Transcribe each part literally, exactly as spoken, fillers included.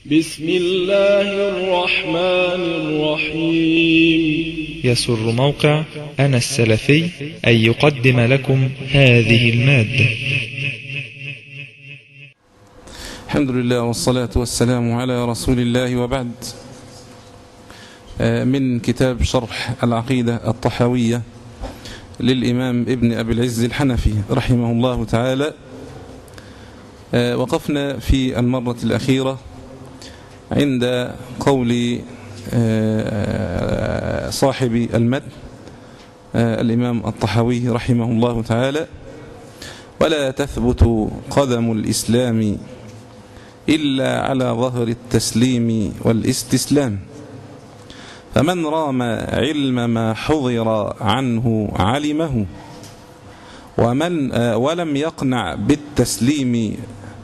بسم الله الرحمن الرحيم. يسر موقع أنا السلفي أن يقدم لكم هذه المادة. الحمد لله والصلاة والسلام على رسول الله، وبعد. من كتاب شرح العقيدة الطحاوية للإمام ابن أبي العز الحنفي رحمه الله تعالى. وقفنا في المرة الأخيرة عند قول صاحب المتن الإمام الطحاوي رحمه الله تعالى: ولا تثبت قدم الإسلام إلا على ظهر التسليم والاستسلام، فمن رام علم ما حضر عنه علمه، ومن ولم يقنع بالتسليم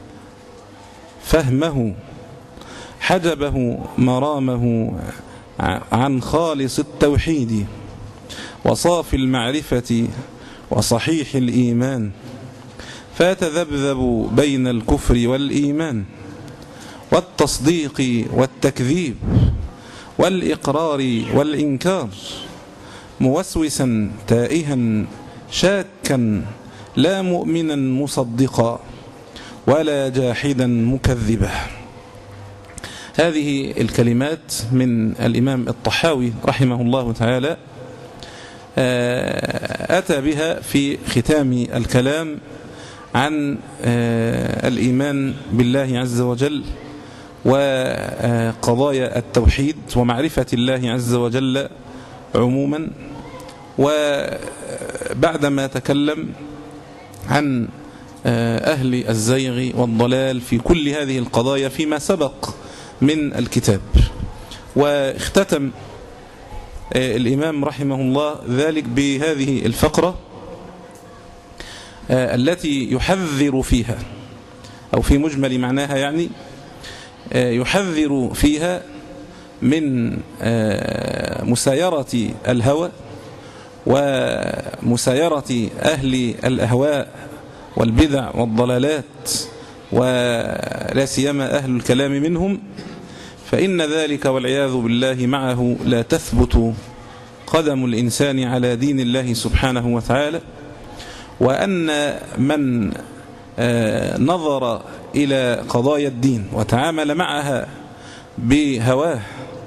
فهمه، حجبه مرامه عن خالص التوحيد وصافي المعرفة وصحيح الإيمان، فيتذبذب بين الكفر والإيمان والتصديق والتكذيب والإقرار والإنكار، موسوسا تائها شاكا، لا مؤمنا مصدقا ولا جاحدا مكذبا. هذه الكلمات من الإمام الطحاوي رحمه الله تعالى أتى بها في ختام الكلام عن الإيمان بالله عز وجل وقضايا التوحيد ومعرفة الله عز وجل عموما. وبعدما تكلم عن أهل الزيغ والضلال في كل هذه القضايا فيما سبق من الكتاب، واختتم الإمام رحمه الله ذلك بهذه الفقرة التي يحذر فيها، أو في مجمل معناها يعني يحذر فيها من مسايرة الهوى ومسايرة أهل الأهواء والبدع والضلالات، ولا سيما أهل الكلام منهم، فإن ذلك والعياذ بالله معه لا تثبت قدم الإنسان على دين الله سبحانه وتعالى. وأن من نظر إلى قضايا الدين وتعامل معها بهواه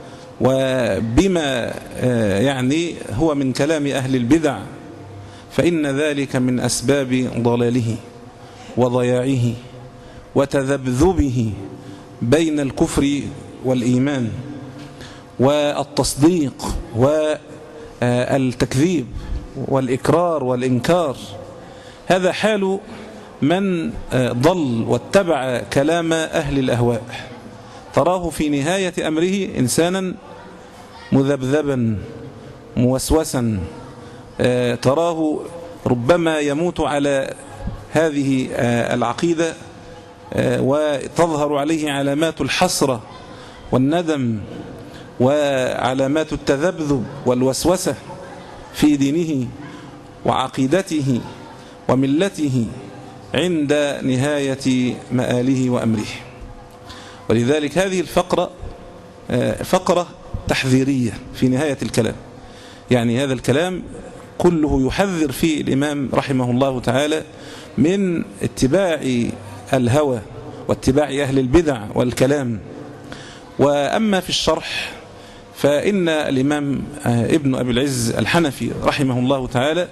وبما يعني هو من كلام أهل البدع، فإن ذلك من أسباب ضلاله وضياعه وتذبذبه بين الكفر والإيمان والتصديق والتكذيب والإكرار والإنكار. هذا حال من ضل واتبع كلام أهل الأهواء، تراه في نهاية أمره إنسانا مذبذبا موسوسا، تراه ربما يموت على هذه العقيدة وتظهر عليه علامات الحسرة والندم وعلامات التذبذب والوسوسة في دينه وعقيدته وملته عند نهاية مآله وأمره. ولذلك هذه الفقرة فقرة تحذيرية في نهاية الكلام، يعني هذا الكلام كله يحذر فيه الإمام رحمه الله تعالى من اتباع الهوى واتباع أهل البدع والكلام. وأما في الشرح فإن الإمام ابن أبي العز الحنفي رحمه الله تعالى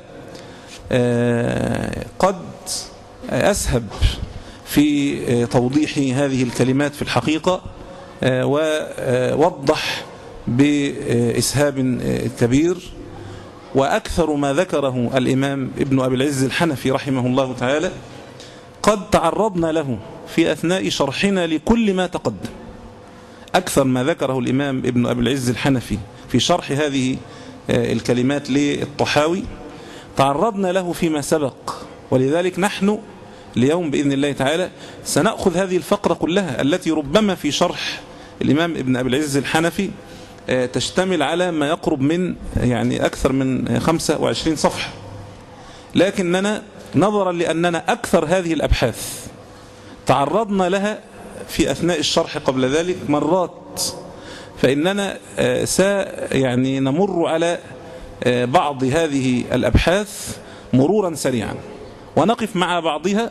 قد أسهب في توضيح هذه الكلمات في الحقيقة، ووضح بإسهاب كبير. وأكثر ما ذكره الإمام ابن أبي العز الحنفي رحمه الله تعالى قد تعرضنا له في أثناء شرحنا لكل ما تقدم. أكثر ما ذكره الإمام ابن أبي العز الحنفي في شرح هذه الكلمات للطحاوي تعرضنا له فيما سبق، ولذلك نحن اليوم بإذن الله تعالى سنأخذ هذه الفقرة كلها التي ربما في شرح الإمام ابن أبي العز الحنفي تشتمل على ما يقرب من يعني أكثر من خمسة وعشرين صفحة، لكننا نظرا لأننا أكثر هذه الأبحاث تعرضنا لها في أثناء الشرح قبل ذلك مرات، فإننا س يعني نمر على بعض هذه الأبحاث مرورا سريعا، ونقف مع بعضها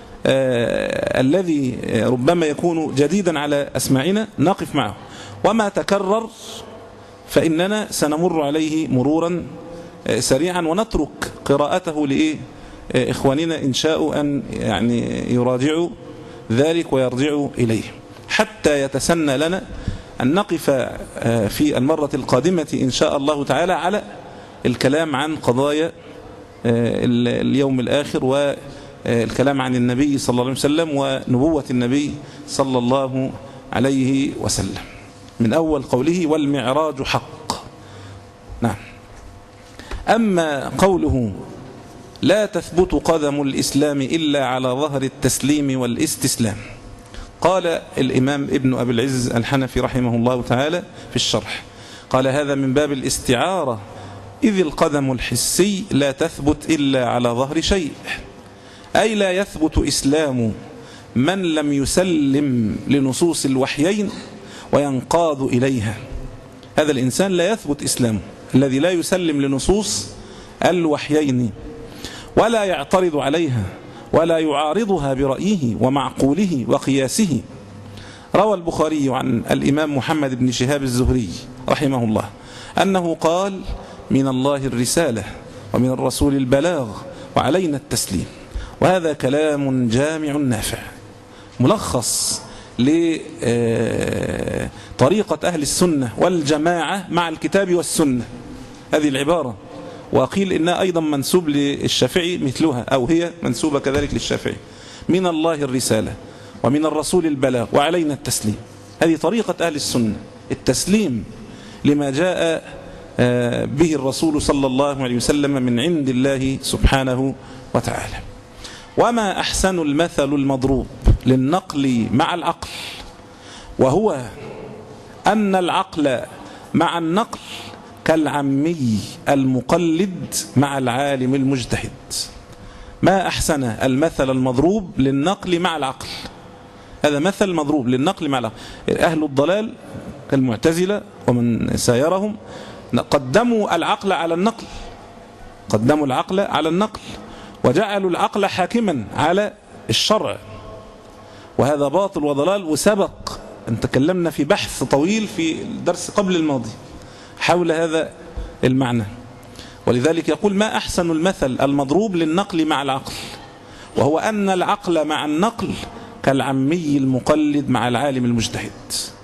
الذي ربما يكون جديدا على أسماعنا نقف معه، وما تكرر فإننا سنمر عليه مرورا سريعا ونترك قراءته لإيه إخواننا إن شاءوا أن يعني يراجعوا ذلك ويرجعوا إليه، حتى يتسنى لنا أن نقف في المرة القادمة إن شاء الله تعالى على الكلام عن قضايا اليوم الآخر والكلام عن النبي صلى الله عليه وسلم ونبوة النبي صلى الله عليه وسلم، من أول قوله والمعراج حق. نعم. أما قوله لا تثبت قدم الإسلام إلا على ظهر التسليم والاستسلام، قال الإمام ابن أبي العز الحنفي رحمه الله تعالى في الشرح، قال هذا من باب الاستعارة، إذ القدم الحسي لا تثبت إلا على ظهر شيء، أي لا يثبت إسلام من لم يسلم لنصوص الوحيين وينقاد إليها. هذا الإنسان لا يثبت إسلامه الذي لا يسلم لنصوص الوحيين ولا يعترض عليها ولا يعارضها برأيه ومعقوله وقياسه. روى البخاري عن الإمام محمد بن شهاب الزهري رحمه الله أنه قال من الله الرسالة ومن الرسول البلاغ وعلينا التسليم. وهذا كلام جامع نافع ملخص لطريقة أهل السنة والجماعة مع الكتاب والسنة، هذه العبارة. وقيل إنها أيضا منسوب للشافعي مثلها، أو هي منسوبة كذلك للشافعي، من الله الرسالة ومن الرسول البلاغ وعلينا التسليم. هذه طريقة أهل السنة، التسليم لما جاء به الرسول صلى الله عليه وسلم من عند الله سبحانه وتعالى. وما أحسن المثل المضروب للنقل مع العقل، وهو أن العقل مع النقل كالعمي المقلد مع العالم المجتهد. ما أحسن المثل المضروب للنقل مع العقل، هذا مثل مضروب للنقل مع العقل. أهل الضلال كالمعتزلة ومن سايرهم قدموا العقل على النقل، قدموا العقل على النقل وجعلوا العقل حاكما على الشرع، وهذا باطل وضلال. وسبق أن تكلمنا في بحث طويل في الدرس قبل الماضي حول هذا المعنى. ولذلك يقول ما أحسن المثل المضروب للنقل مع العقل، وهو أن العقل مع النقل كالعمي المقلد مع العالم المجتهد.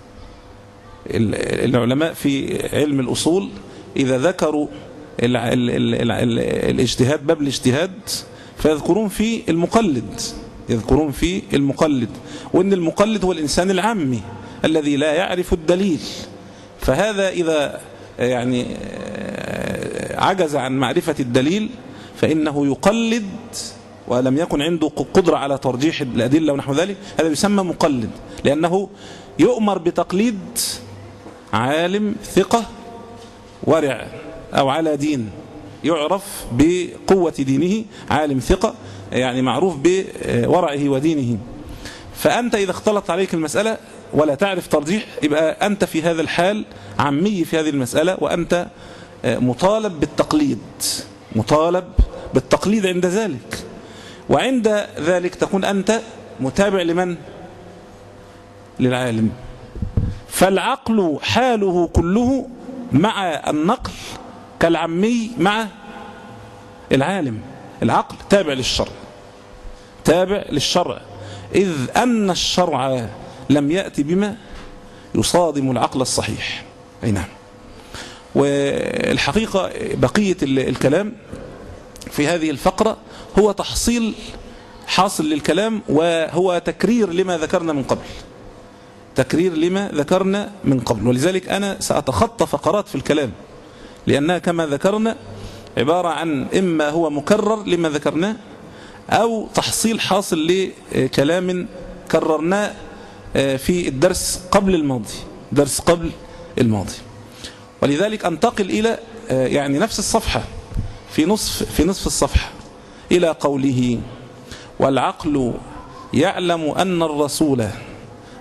العلماء في علم الأصول إذا ذكروا ال ال ال ال ال الاجتهاد، باب الاجتهاد، فيذكرون فيه المقلد، يذكرون فيه المقلد، وأن المقلد هو الإنسان العامي الذي لا يعرف الدليل. فهذا إذا يعني عجز عن معرفة الدليل فإنه يقلد ولم يكن عنده قدرة على ترجيح الأدلة ونحو ذلك، هذا يسمى مقلد، لأنه يؤمر بتقليد عالم ثقة ورع أو على دين، يعرف بقوة دينه، عالم ثقة يعني معروف بورعه ودينه. فأنت إذا اختلط عليك المسألة ولا تعرف ترجيح، يبقى أنت في هذا الحال عمي في هذه المسألة، وأنت مطالب بالتقليد، مطالب بالتقليد عند ذلك. وعند ذلك تكون أنت متابع لمن؟ للعالم. فالعقل حاله كله مع النقل كالعمي مع العالم. العقل تابع للشرع، تابع للشرع، إذ أن الشرع لم يأتي بما يصادم العقل الصحيح. أي نعم. والحقيقة بقية الكلام في هذه الفقرة هو تحصيل حاصل للكلام، وهو تكرير لما ذكرنا من قبل، تكرير لما ذكرنا من قبل. ولذلك أنا سأتخطى فقرات في الكلام، لأنها كما ذكرنا عبارة عن إما هو مكرر لما ذكرناه، أو تحصيل حاصل لكلام كررناه في الدرس قبل الماضي، درس قبل الماضي. ولذلك أنتقل إلى يعني نفس الصفحة، في نصف في نصف الصفحة، إلى قوله والعقل يعلم أن الرسول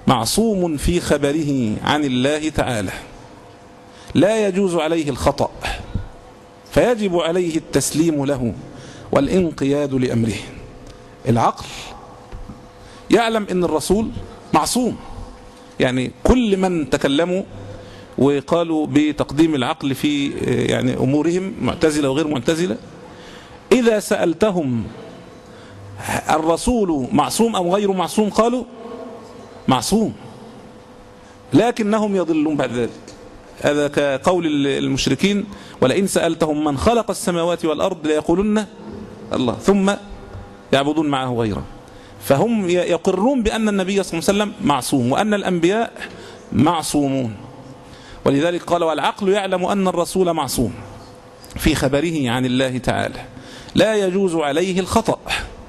معصوم في خبره عن الله تعالى، لا يجوز عليه الخطأ، فيجب عليه التسليم له والانقياد لأمره. العقل يعلم أن الرسول معصوم، يعني كل من تكلموا وقالوا بتقديم العقل في يعني أمورهم، معتزلة وغير معتزلة، إذا سألتهم الرسول معصوم أو غير معصوم قالوا معصوم، لكنهم يضلون بعد ذلك. هذا كقول المشركين: ولئن سألتهم من خلق السماوات والأرض ليقولن الله، ثم يعبدون معه غيره. فهم يقرون بأن النبي صلى الله عليه وسلم معصوم وأن الأنبياء معصومون، ولذلك قال: والعقل يعلم أن الرسول معصوم في خبره عن الله تعالى، لا يجوز عليه الخطأ،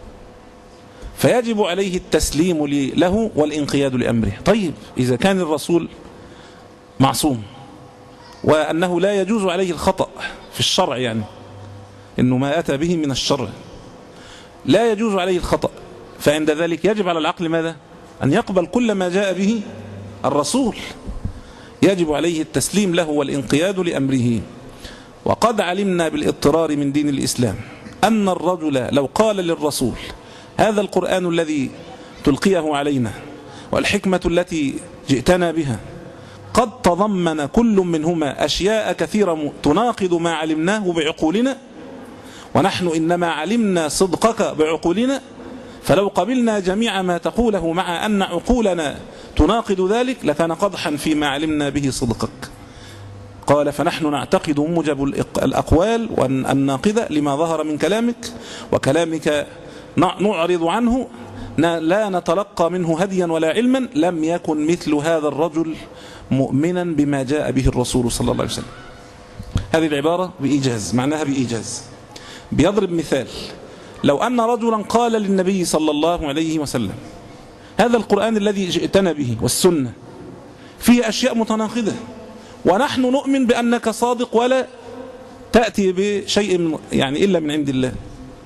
فيجب عليه التسليم له والانقياد لأمره. طيب إذا كان الرسول معصوم وأنه لا يجوز عليه الخطأ في الشرع، يعني إنه ما أتى به من الشرع لا يجوز عليه الخطأ، فعند ذلك يجب على العقل ماذا؟ أن يقبل كل ما جاء به الرسول، يجب عليه التسليم له والانقياد لأمره. وقد علمنا بالاضطرار من دين الإسلام أن الرجل لو قال للرسول: هذا القرآن الذي تلقيه علينا والحكمة التي جئتنا بها قد تضمن كل منهما أشياء كثيرة تناقض ما علمناه بعقولنا، ونحن إنما علمنا صدقك بعقولنا، فلو قبلنا جميع ما تقوله مع أن عقولنا تناقض ذلك لكان قدحا فيما علمنا به صدقك. قال: فنحن نعتقد موجب الأقوال الناقضة لما ظهر من كلامك، وكلامك نعرض عنه، لا نتلقى منه هديا ولا علما. لم يكن مثل هذا الرجل مؤمنا بما جاء به الرسول صلى الله عليه وسلم. هذه العبارة بإيجاز، معناها بإيجاز. بيضرب مثال: لو أن رجلا قال للنبي صلى الله عليه وسلم: هذا القرآن الذي جئتنا به والسنة فيه أشياء متناقضة، ونحن نؤمن بأنك صادق ولا تأتي بشيء يعني إلا من عند الله.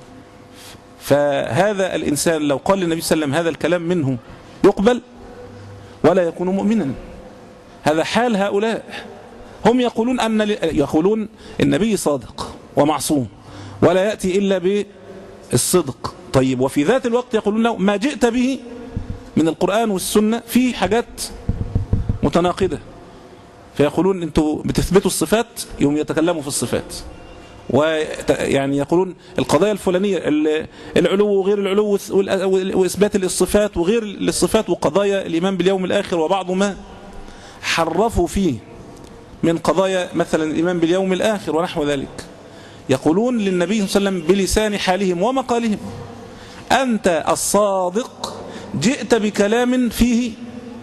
فهذا الإنسان لو قال للنبي صلى الله عليه وسلم هذا الكلام منه يقبل ولا يكون مؤمنا. هذا حال هؤلاء، هم يقولون أن يقولون النبي صادق ومعصوم ولا يأتي إلا بالصدق. طيب، وفي ذات الوقت يقولون له ما جئت به من القرآن والسنة في حاجات متناقضة، فيقولون أنتوا بتثبتوا الصفات، يوم يتكلموا في الصفات، ويعني يقولون القضايا الفلانية العلو وغير العلو وإثبات الصفات وغير الصفات وقضايا الإيمان باليوم الآخر وبعض ما حرفوا فيه من قضايا مثلا الإيمان باليوم الآخر ونحو ذلك. يقولون للنبي صلى الله عليه وسلم بلسان حالهم ومقالهم: أنت الصادق جئت بكلام فيه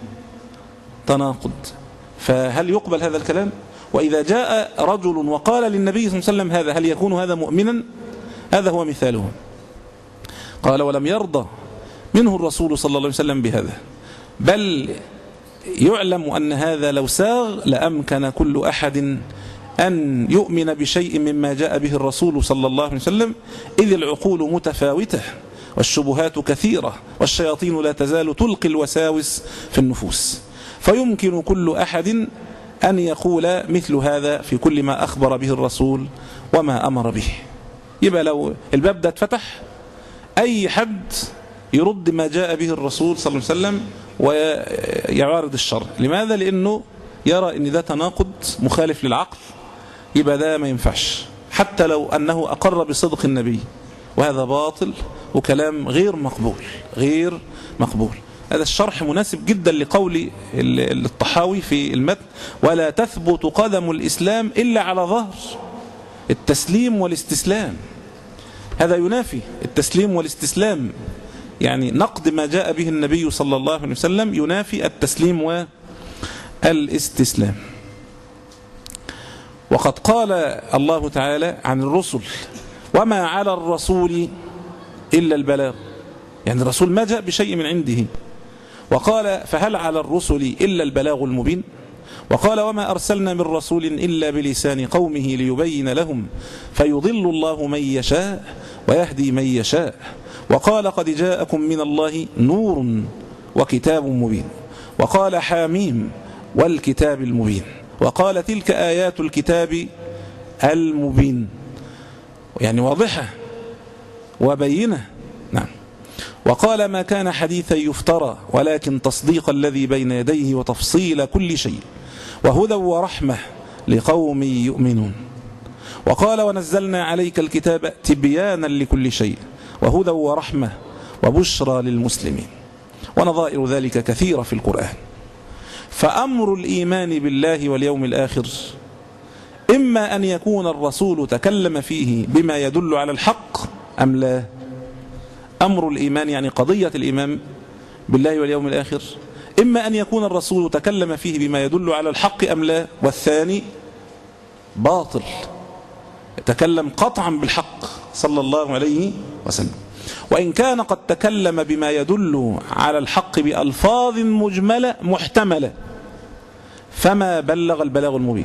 تناقض، فهل يقبل هذا الكلام؟ وإذا جاء رجل وقال للنبي صلى الله عليه وسلم هذا، هل يكون هذا مؤمنا؟ هذا هو مثاله. قال: ولم يرضى منه الرسول صلى الله عليه وسلم بهذا، بل يعلم أن هذا لو ساغ لأمكن كل أحد أن يؤمن بشيء مما جاء به الرسول صلى الله عليه وسلم، إذ العقول متفاوتة والشبهات كثيرة والشياطين لا تزال تلقي الوساوس في النفوس، فيمكن كل أحد أن يقول مثل هذا في كل ما أخبر به الرسول وما أمر به. يبقى لو الباب ده اتفتح، أي حد يرد ما جاء به الرسول صلى الله عليه وسلم ويعارض الشرع. لماذا؟ لأنه يرى أن ده تناقض مخالف للعقل، يبقى ده ما ينفعش حتى لو أنه أقر بصدق النبي، وهذا باطل وكلام غير مقبول غير مقبول. هذا الشرح مناسب جدا لقول الطحاوي في المتن: ولا تثبت قدم الإسلام إلا على ظهر التسليم والاستسلام. هذا ينافي التسليم والاستسلام، يعني نقد ما جاء به النبي صلى الله عليه وسلم ينافي التسليم والاستسلام. وقد قال الله تعالى عن الرسل: وما على الرسول إلا البلاغ، يعني الرسول ما جاء بشيء من عنده. وقال: فهل على الرسل إلا البلاغ المبين. وقال: وما أرسلنا من رسول إلا بلسان قومه ليبين لهم فيضل الله من يشاء ويهدي من يشاء. وقال: قد جاءكم من الله نور وكتاب مبين. وقال حاميم والكتاب المبين، وقال تلك آيات الكتاب المبين، يعني واضحة وبينة. نعم. وقال ما كان حديثا يفترى ولكن تصديق الذي بين يديه وتفصيل كل شيء وهدى ورحمة لقوم يؤمنون. وقال ونزلنا عليك الكتاب تبيانا لكل شيء وهدى ورحمة وبشرى للمسلمين، ونظائر ذلك كثيرة في القرآن. فأمر الإيمان بالله واليوم الآخر إما أن يكون الرسول تكلم فيه بما يدل على الحق أم لا. أمر الإيمان يعني قضية الإيمان بالله واليوم الآخر إما أن يكون الرسول تكلم فيه بما يدل على الحق أم لا، والثاني باطل، تكلم قطعا بالحق صلى الله عليه وسلم. وإن كان قد تكلم بما يدل على الحق بألفاظ مجملة محتملة فما بلغ البلاغ المبين.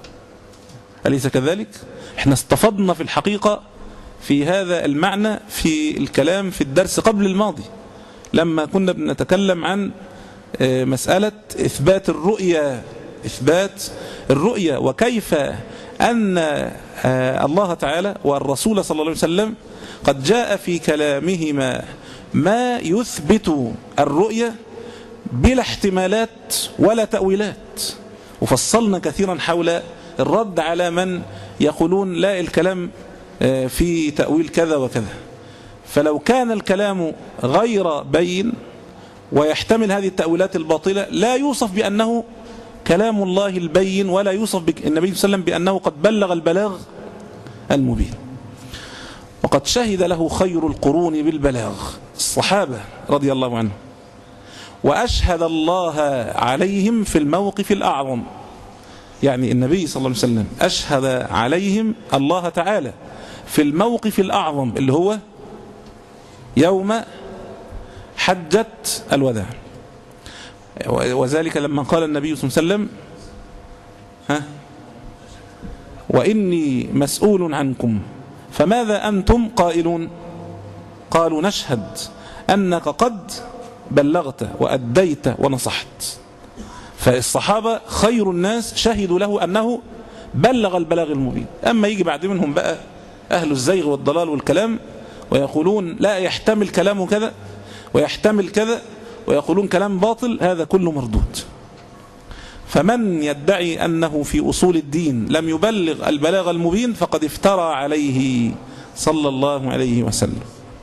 أليس كذلك؟ احنا استفضنا في الحقيقة في هذا المعنى في الكلام في الدرس قبل الماضي لما كنا بنتكلم عن مسألة إثبات الرؤية، إثبات الرؤية وكيف أن الله تعالى والرسول صلى الله عليه وسلم قد جاء في كلامهما ما يثبت الرؤية بلا احتمالات ولا تأويلات. وفصلنا كثيرا حول الرد على من يقولون لا الكلام في تأويل كذا وكذا. فلو كان الكلام غير بين ويحتمل هذه التأويلات الباطلة لا يوصف بأنه كلام الله البين، ولا يوصف النبي صلى الله عليه وسلم بأنه قد بلغ البلاغ المبين. وقد شهد له خير القرون بالبلاغ، الصحابة رضي الله عنهم، وأشهد الله عليهم في الموقف الأعظم. يعني النبي صلى الله عليه وسلم أشهد عليهم الله تعالى في الموقف الأعظم اللي هو يوم حجة الوداع. وذلك لما قال النبي صلى الله عليه وسلم ها وإني مسؤول عنكم فماذا أنتم قائلون؟ قالوا نشهد أنك قد بلغت وأديت ونصحت. فالصحابة خير الناس شهدوا له أنه بلغ البلاغ المبين. أما يجي بعد منهم بقى أهل الزيغ والضلال والكلام ويقولون لا يحتمل كلامه كذا ويحتمل كذا ويقولون كلام باطل، هذا كله مردود. فمن يدعي أنه في أصول الدين لم يبلغ البلاغ المبين فقد افترى عليه صلى الله عليه وسلم.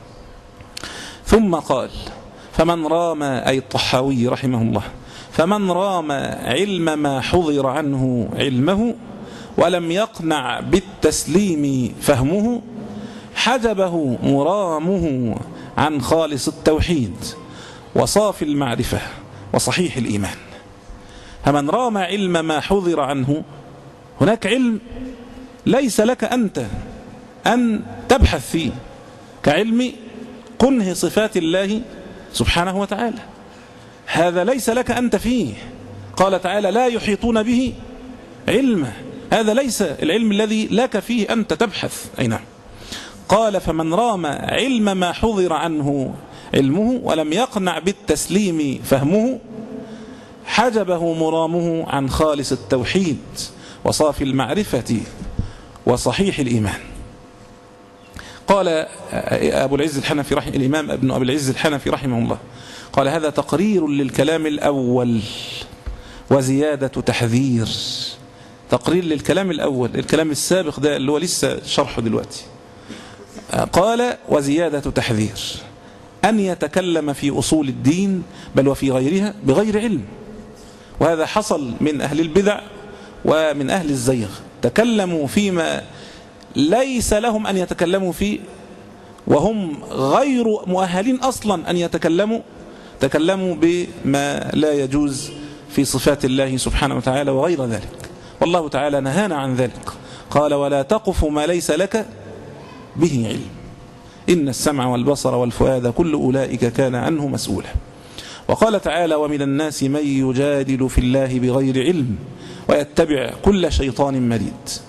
ثم قال فمن رام، أي الطحاوي رحمه الله، فمن رام علم ما حضر عنه علمه ولم يقنع بالتسليم فهمه حجبه مرامه عن خالص التوحيد وصافي المعرفة وصحيح الإيمان. فمن رام علم ما حضر عنه، هناك علم ليس لك أنت أن تبحث فيه كعلم كنه صفات الله سبحانه وتعالى، هذا ليس لك أنت فيه. قال تعالى لا يحيطون به علمه، هذا ليس العلم الذي لك فيه أنت تبحث. أي نعم. قال فمن رام علم ما حضر عنه علمه ولم يقنع بالتسليم فهمه حجبه مرامه عن خالص التوحيد وصافي المعرفة وصحيح الإيمان. قال أبو العز الحنفي رحمه الإمام ابن أبي العز الحنفي رحمه الله قال هذا تقرير للكلام الأول وزيادة تحذير. تقرير للكلام الأول، الكلام السابق ده اللي هو لسه شرحه دلوقتي. قال وزيادة تحذير أن يتكلم في أصول الدين بل وفي غيرها بغير علم. وهذا حصل من أهل البدع ومن أهل الزيغ، تكلموا فيما ليس لهم أن يتكلموا فيه وهم غير مؤهلين أصلا أن يتكلموا، تكلموا بما لا يجوز في صفات الله سبحانه وتعالى وغير ذلك. والله تعالى نهانا عن ذلك، قال ولا تقف ما ليس لك به علم إن السمع والبصر والفؤاد كل أولئك كان عنه مسؤولا. وقال تعالى ومن الناس من يجادل في الله بغير علم ويتبع كل شيطان مريد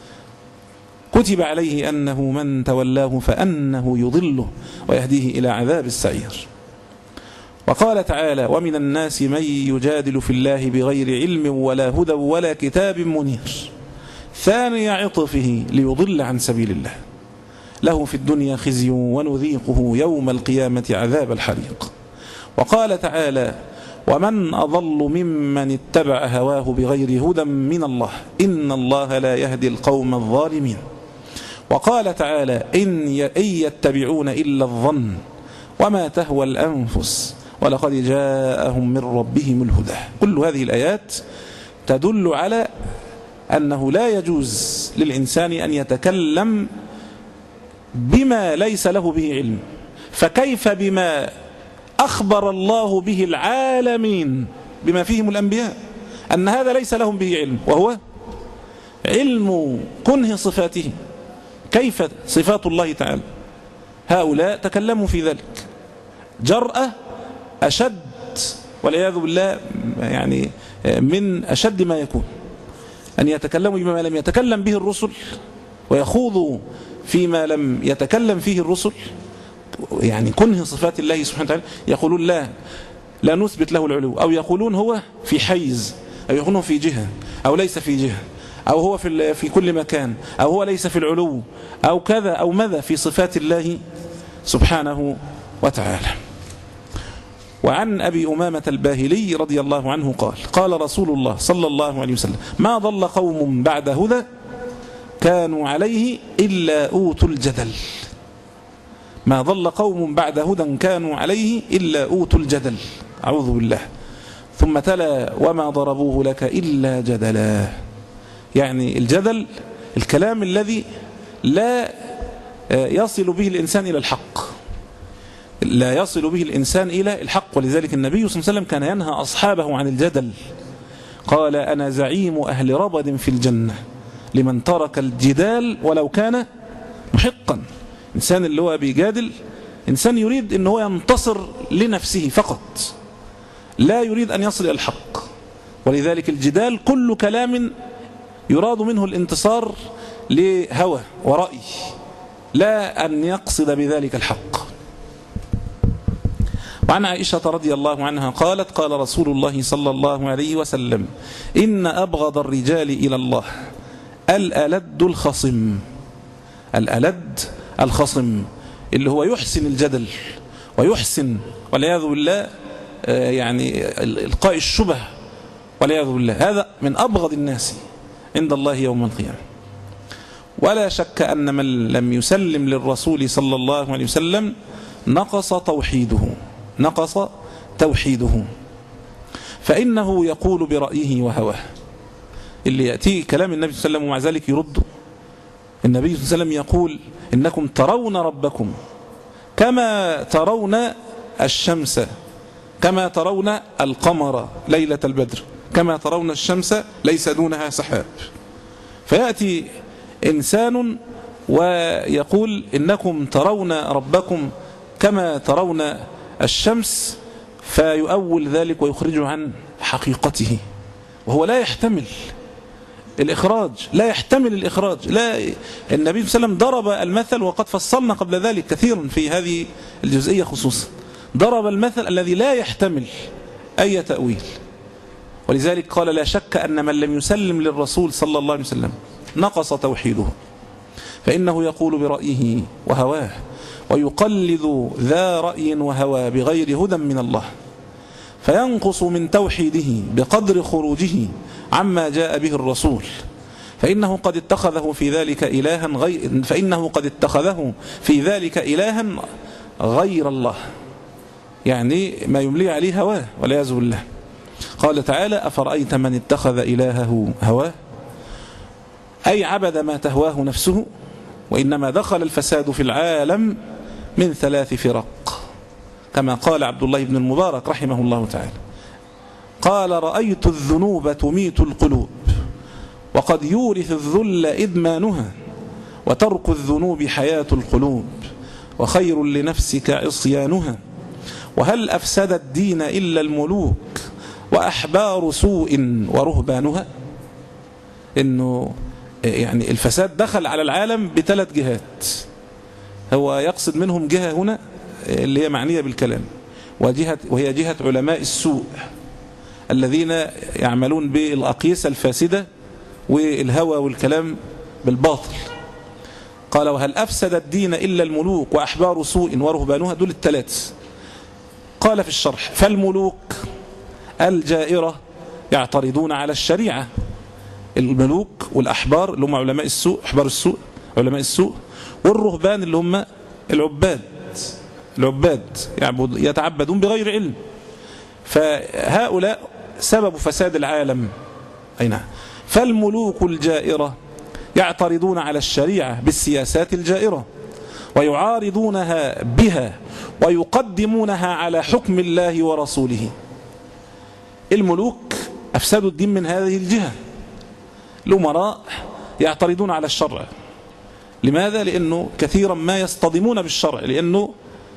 كتب عليه أنه من تولاه فأنه يضله ويهديه إلى عذاب السعير. وقال تعالى ومن الناس من يجادل في الله بغير علم ولا هدى ولا كتاب منير ثاني عطفه ليضل عن سبيل الله له في الدنيا خزي ونذيقه يوم القيامة عذاب الحريق. وقال تعالى ومن أضل ممن اتبع هواه بغير هدى من الله إن الله لا يهدي القوم الظالمين. وقال تعالى إن يتبعون إلا الظن وما تهوى الأنفس ولقد جاءهم من ربهم الهدى. كل هذه الآيات تدل على أنه لا يجوز للإنسان أن يتكلم بما ليس له به علم، فكيف بما أخبر الله به العالمين بما فيهم الأنبياء أن هذا ليس لهم به علم، وهو علم كنه صفاته. كيف صفات الله تعالى؟ هؤلاء تكلموا في ذلك جرأة أشد والعياذ بالله، يعني من أشد ما يكون أن يتكلموا بما لم يتكلم به الرسل ويخوضوا فيما لم يتكلم فيه الرسل، يعني كنه صفات الله سبحانه وتعالى. يقولون لا لا نثبت له العلو، أو يقولون هو في حيز، أو يقولون في جهة، أو ليس في جهة، أو هو في في كل مكان، أو هو ليس في العلو، أو كذا أو ماذا في صفات الله سبحانه وتعالى. وعن أبي أمامة الباهلي رضي الله عنه قال قال رسول الله صلى الله عليه وسلم ما ضل قوم بعد هدى كانوا عليه إلا أوتوا الجدل. ما ضل قوم بعد هدى كانوا عليه إلا أوتوا الجدل، أعوذ بالله. ثم تلا وما ضربوه لك إلا جدلا، يعني الجدل الكلام الذي لا يصل به الإنسان إلى الحق، لا يصل به الإنسان إلى الحق. ولذلك النبي صلى الله عليه وسلم كان ينهى أصحابه عن الجدل، قال أنا زعيم أهل ربد في الجنة لمن ترك الجدال ولو كان محقا. إنسان اللي هو بيجادل إنسان يريد أنه هو ينتصر لنفسه فقط، لا يريد أن يصل إلى الحق. ولذلك الجدال كل كلام يراد منه الانتصار لهوى ورأي، لا أن يقصد بذلك الحق. وعن عائشة رضي الله عنها قالت قال رسول الله صلى الله عليه وسلم إن أبغض الرجال إلى الله الألد الخصم. الألد الخصم اللي هو يحسن الجدل ويحسن والعياذ بالله يعني إلقاء الشبه والعياذ بالله، هذا من أبغض الناس عند الله يوم القيامة. ولا شك أن من لم يسلم للرسول صلى الله عليه وسلم نقص توحيده نقص توحيده فإنه يقول برأيه وهواه. اللي يأتيه كلام النبي صلى الله عليه وسلم ومع ذلك يرده. النبي صلى الله عليه وسلم يقول إنكم ترون ربكم كما ترون الشمس، كما ترون القمر ليلة البدر، كما ترون الشمس ليس دونها سحاب. فيأتي إنسان ويقول إنكم ترون ربكم كما ترون الشمس، فيؤول ذلك ويخرجه عن حقيقته، وهو لا يحتمل الإخراج، لا يحتمل الإخراج. لا النبي صلى الله عليه وسلم ضرب المثل، وقد فصلنا قبل ذلك كثيرا في هذه الجزئية خصوصا، ضرب المثل الذي لا يحتمل أي تأويل. ولذلك قال لا شك أن من لم يسلم للرسول صلى الله عليه وسلم نقص توحيده، فإنه يقول برأيه وهواه ويقلد ذا رأي وهوى بغير هدى من الله، فينقص من توحيده بقدر خروجه عما جاء به الرسول، فإنه قد اتخذه في ذلك إلها غير فإنه قد اتخذه في ذلك إلها غير الله، يعني ما يملي عليه هواه والعياذ بالله. قال تعالى أفرأيت من اتخذ إلهه هواه، أي عبد ما تهواه نفسه. وإنما دخل الفساد في العالم من ثلاث فرق، كما قال عبد الله بن المبارك رحمه الله تعالى، قال رأيت الذنوب تميت القلوب وقد يورث الذل إدمانها، وترك الذنوب حياة القلوب وخير لنفسك عصيانها، وهل أفسد الدين إلا الملوك وأحبار سوء ورهبانها. إنه يعني الفساد دخل على العالم بثلاث جهات، هو يقصد منهم جهة هنا اللي هي معنية بالكلام، وجهة وهي جهة علماء السوء الذين يعملون بالأقيسة الفاسدة والهوى والكلام بالباطل. قال وهل أفسد الدين إلا الملوك وأحبار سوء ورهبانها، دول الثلاث. قال في الشرح فالملوك الجائرة يعترضون على الشريعة، الملوك والأحبار اللي هم علماء السوء، أحبار السوء علماء السوء، والرهبان اللي هم العباد العباد يتعبدون بغير علم. فهؤلاء سبب فساد العالم. أي نعم. فالملوك الجائرة يعترضون على الشريعة بالسياسات الجائرة ويعارضونها بها ويقدمونها على حكم الله ورسوله. الملوك أفسدوا الدين من هذه الجهة. الأمراء يعترضون على الشرع. لماذا؟ لأنه كثيرا ما يصطدمون بالشرع، لأنه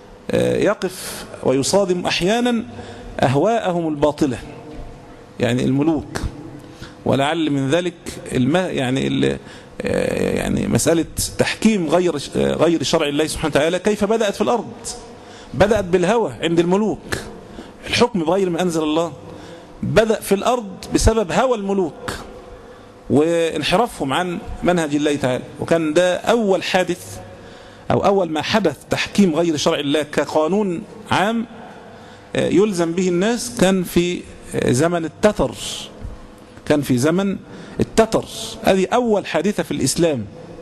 يقف ويصادم أحيانا أهواءهم الباطلة، يعني الملوك. ولعل من ذلك يعني يعني مسألة تحكيم غير غير شرع الله سبحانه وتعالى كيف بدأت في الأرض. بدأت بالهوى عند الملوك، الحكم بغير ما أنزل الله بدأ في الأرض بسبب هوى الملوك وانحرافهم عن منهج الله تعالى. وكان ده أول حادث أو أول ما حدث تحكيم غير شرع الله كقانون عام يلزم به الناس كان في زمن التتر. كان في زمن التتر، هذه أول حادثة في الإسلام.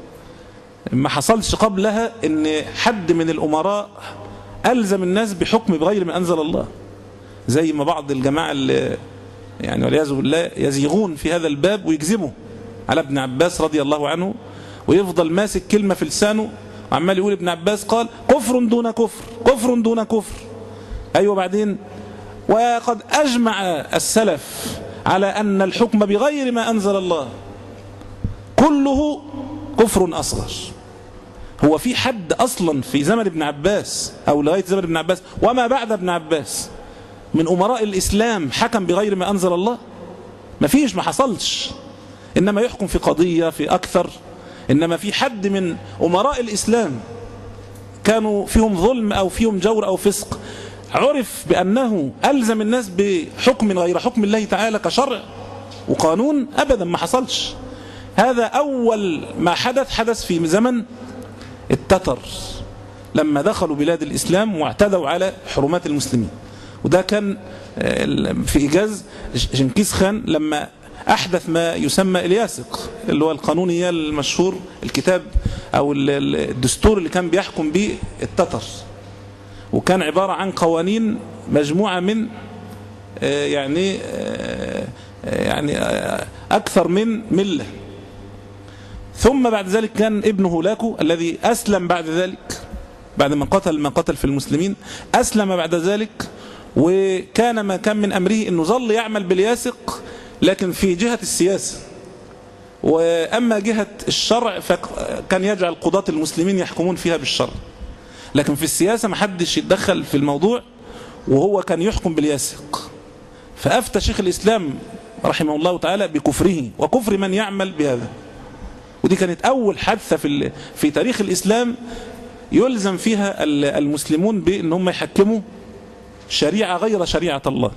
ما حصلش قبلها إن حد من الأمراء ألزم الناس بحكم بغير ما أنزل الله، زي ما بعض الجماعة اللي يعني والعياذ بالله يزيغون في هذا الباب ويكذبوا على ابن عباس رضي الله عنه، ويفضل ماسك كلمة في لسانه وعمال يقول ابن عباس قال كفر دون كفر كفر دون كفر. أيوة بعدين وقد أجمع السلف على أن الحكم بغير ما أنزل الله كله كفر أصغر. هو في حد أصلا في زمن ابن عباس أو لغاية زمن ابن عباس وما بعد ابن عباس من أمراء الإسلام حكم بغير ما أنزل الله؟ ما فيش، ما حصلش. إنما يحكم في قضية في أكثر. إنما في حد من أمراء الإسلام كانوا فيهم ظلم أو فيهم جور أو فسق عرف بأنه ألزم الناس بحكم غير حكم الله تعالى كشرع وقانون؟ أبدا، ما حصلش. هذا أول ما حدث حدث في زمن التتر لما دخلوا بلاد الإسلام واعتدوا على حرمات المسلمين. وده كان في إيجاز جنكيز خان لما أحدث ما يسمى الياسق، اللي هو القانونية المشهور، الكتاب أو الدستور اللي كان بيحكم به التتر. وكان عبارة عن قوانين مجموعة من يعني يعني أكثر من ملة. ثم بعد ذلك كان ابن هولاكو الذي أسلم بعد ذلك، بعد ما قتل ما قتل في المسلمين، أسلم بعد ذلك. وكان ما كان من أمره أنه ظل يعمل بالياسق لكن في جهة السياسة، وأما جهة الشرع فكان يجعل قضاة المسلمين يحكمون فيها بالشرع، لكن في السياسة ما حدش يتدخل في الموضوع، وهو كان يحكم بالياسق. فأفتى شيخ الإسلام رحمه الله تعالى بكفره وكفر من يعمل بهذا. ودي كانت أول حادثة في في تاريخ الإسلام يلزم فيها المسلمون بأنهم يحكموا شريعة غير شريعة الله.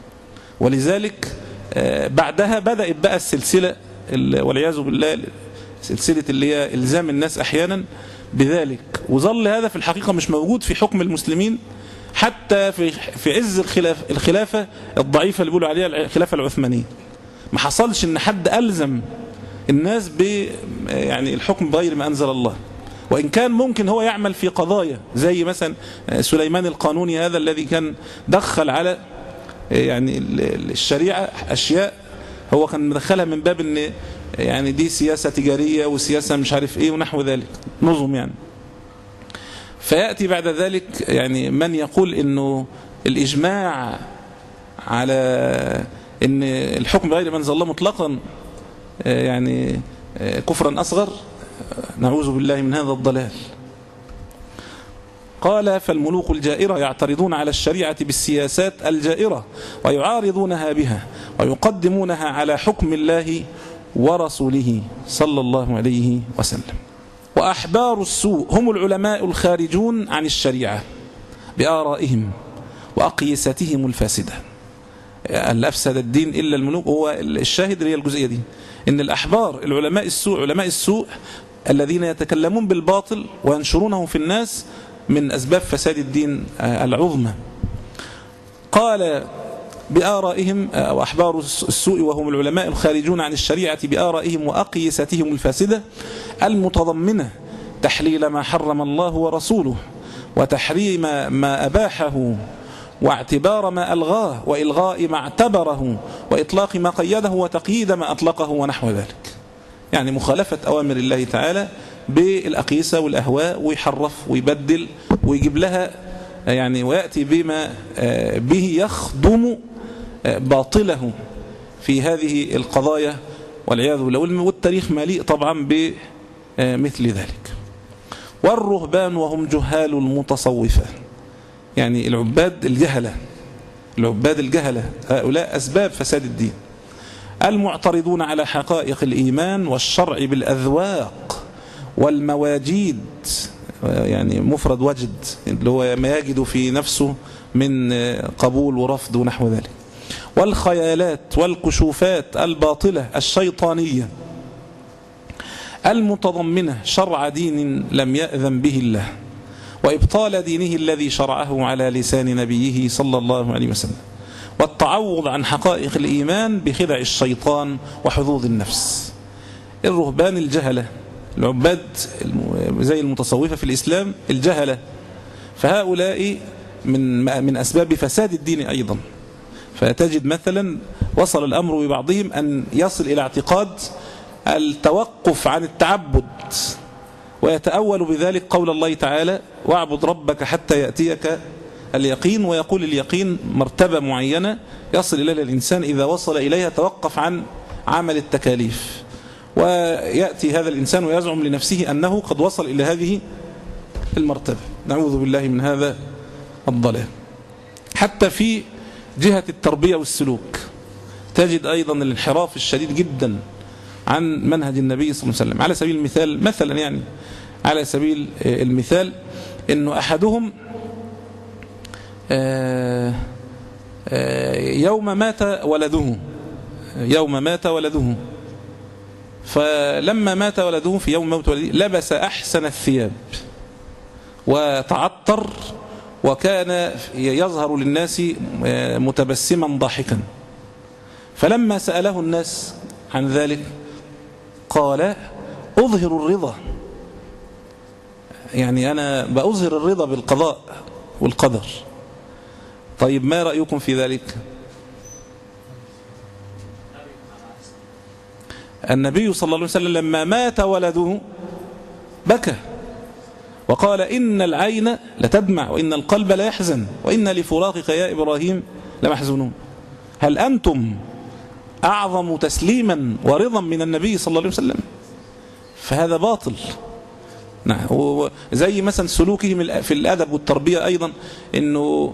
ولذلك بعدها بدأت بقى السلسلة والعياذ بالله، سلسلة اللي هي إلزام الناس أحيانا بذلك. وظل هذا في الحقيقة مش موجود في حكم المسلمين حتى في في عز الخلافة, الخلافة الضعيفة اللي بيقولوا عليها الخلافة العثمانية. ما حصلش إن حد ألزم الناس ب يعني الحكم بغير ما أنزل الله، وإن كان ممكن هو يعمل في قضايا زي مثلا سليمان القانوني هذا الذي كان دخل على يعني الشريعة أشياء هو كان مدخلها من باب إن يعني دي سياسة تجارية وسياسة مش عارف إيه ونحو ذلك، نظم يعني. فيأتي بعد ذلك يعني من يقول إنه الإجماع على إن الحكم بغير ما أنزل الله مطلقا يعني كفرا أصغر، نعوذ بالله من هذا الضلال. قال فالملوك الجائرة يعترضون على الشريعة بالسياسات الجائرة ويعارضونها بها ويقدمونها على حكم الله ورسوله صلى الله عليه وسلم. وأحبار السوء هم العلماء الخارجون عن الشريعة بآرائهم وأقيستهم الفاسدة. اللي أفسد الدين إلا الملوك. هو الشاهد هي الجزئية دي، إن الأحبار العلماء السوء علماء السوء الذين يتكلمون بالباطل وينشرونه في الناس من أسباب فساد الدين العظمى. قال بآرائهم أو أحبار السوء وهم العلماء الخارجون عن الشريعة بآرائهم وأقيستهم الفاسدة المتضمنة تحليل ما حرم الله ورسوله وتحريم ما أباحه واعتبار ما ألغاه وإلغاء ما اعتبره وإطلاق ما قيده وتقييد ما أطلقه ونحو ذلك. يعني مخالفة أوامر الله تعالى بالأقيسة والأهواء، ويحرف ويبدل ويجيب لها يعني ويأتي بما به يخدم باطله في هذه القضايا والعياذ بالله. والتاريخ مليء طبعا بمثل ذلك. والرهبان وهم جهال المتصوفة، يعني العباد الجهلة العباد الجهلة هؤلاء أسباب فساد الدين. المعترضون على حقائق الإيمان والشرع بالأذواق والمواجيد، يعني مفرد وجد اللي هو ما يجد في نفسه من قبول ورفض ونحو ذلك. والخيالات والكشوفات الباطلة الشيطانية المتضمنة شرع دين لم يأذن به الله وإبطال دينه الذي شرعه على لسان نبيه صلى الله عليه وسلم، والتعوض عن حقائق الإيمان بخدع الشيطان وحظوظ النفس. الرهبان الجهلة، العباد زي المتصوفة في الإسلام الجهلة، فهؤلاء من من أسباب فساد الدين أيضا. فتجد مثلا وصل الأمر ببعضهم أن يصل إلى اعتقاد التوقف عن التعبد، ويتأول بذلك قول الله تعالى واعبد ربك حتى يأتيك اليقين، ويقول اليقين مرتبة معينة يصل إليها الإنسان إذا وصل إليها توقف عن عمل التكاليف، ويأتي هذا الإنسان ويزعم لنفسه أنه قد وصل إلى هذه المرتبة. نعوذ بالله من هذا الضلال. حتى في جهة التربية والسلوك تجد أيضا الانحراف الشديد جدا عن منهج النبي صلى الله عليه وسلم. على سبيل المثال مثلا يعني على سبيل المثال إنه أحدهم يوم مات ولده يوم مات ولده فلما مات ولده في يوم موت ولده لبس أحسن الثياب وتعطر وكان يظهر للناس متبسما ضاحكا. فلما سأله الناس عن ذلك قال أظهر الرضا، يعني أنا بأظهر الرضا بالقضاء والقدر. طيب ما رأيكم في ذلك؟ النبي صلى الله عليه وسلم لما مات ولده بكى وقال إن العين لتدمع وإن القلب لا يحزن وإن لفراقك يا إبراهيم لمحزونون. هل أنتم أعظم تسليما ورضا من النبي صلى الله عليه وسلم؟ فهذا باطل. نعم. زي مثلا سلوكهم في الأدب والتربية أيضا، إنه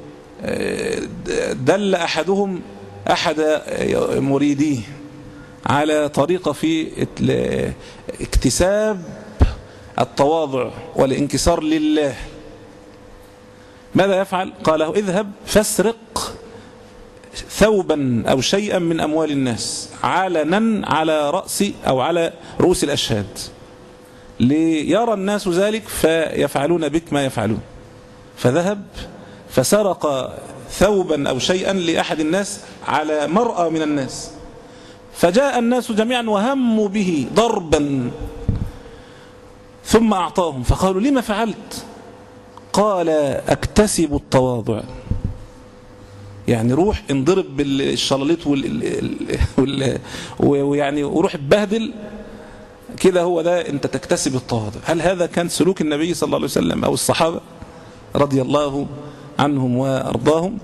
دل أحدهم أحد مريديه على طريقة في اكتساب التواضع والانكسار لله. ماذا يفعل؟ قال له اذهب فاسرق ثوبا أو شيئا من أموال الناس علنا على رأس أو على رؤوس الأشهاد ليرى الناس ذلك فيفعلون بك ما يفعلون. فذهب فسرق ثوبا أو شيئا لأحد الناس على مرأى من الناس، فجاء الناس جميعا وهموا به ضربا ثم أعطاهم فقالوا لما فعلت؟ قال أكتسب التواضع. يعني روح انضرب بالشلاليط ويعني وروح ببهدل كده، هو ده انت تكتسب التواضع. هل هذا كان سلوك النبي صلى الله عليه وسلم أو الصحابة رضي الله عنهم وأرضاهم؟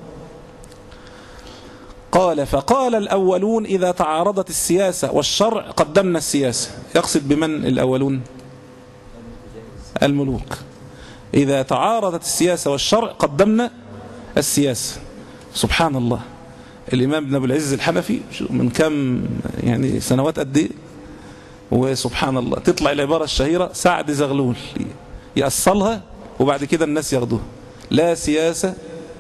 قال فقال الأولون إذا تعارضت السياسة والشرع قدمنا السياسة. يقصد بمن الأولون؟ الملوك. إذا تعارضت السياسة والشرع قدمنا السياسة. سبحان الله. الإمام ابن أبي العز الحنفي من كم يعني سنوات قد ايه، وسبحان الله تطلع العبارة الشهيرة سعد زغلول يأصلها وبعد كده الناس ياخدوها: لا سياسة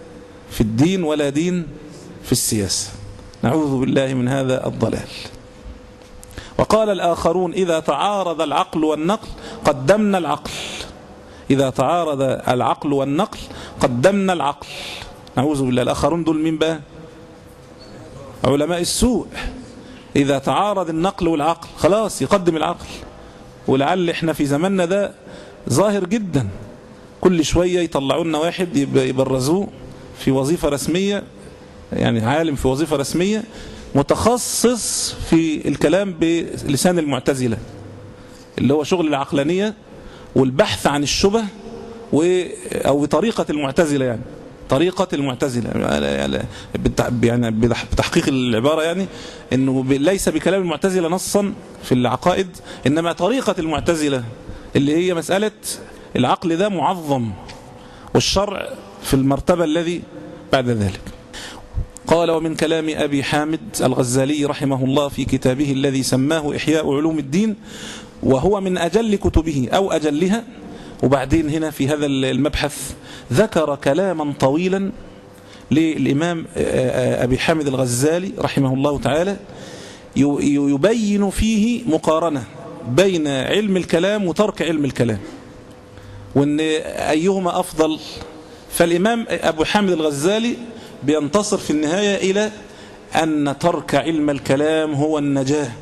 في الدين ولا دين في السياسة. نعوذ بالله من هذا الضلال. وقال الآخرون إذا تعارض العقل والنقل قدمنا العقل، إذا تعارض العقل والنقل قدمنا العقل. نعوذ بالله. الآخرون دول مين بقى؟ علماء السوء. إذا تعارض النقل والعقل خلاص يقدم العقل. ولعل احنا في زماننا ده ظاهر جدا، كل شوية يطلعوا لنا واحد يبرزوه في وظيفة رسمية، يعني عالم في وظيفة رسمية متخصص في الكلام بلسان المعتزلة، اللي هو شغل العقلانية والبحث عن الشبه أو بطريقة المعتزلة، يعني طريقة المعتزلة يعني بتحقيق العبارة، يعني أنه ليس بكلام المعتزلة نصا في العقائد، إنما طريقة المعتزلة اللي هي مسألة العقل ده معظم والشرع في المرتبة الذي بعد ذلك. قال ومن كلام أبي حامد الغزالي رحمه الله في كتابه الذي سماه إحياء علوم الدين، وهو من أجل كتبه أو أجلها. وبعدين هنا في هذا المبحث ذكر كلاما طويلا للإمام أبي حامد الغزالي رحمه الله تعالى يبين فيه مقارنة بين علم الكلام وترك علم الكلام، وأن أيهما أفضل. فالإمام أبو حامد الغزالي بينتصر في النهاية إلى أن ترك علم الكلام هو النجاة.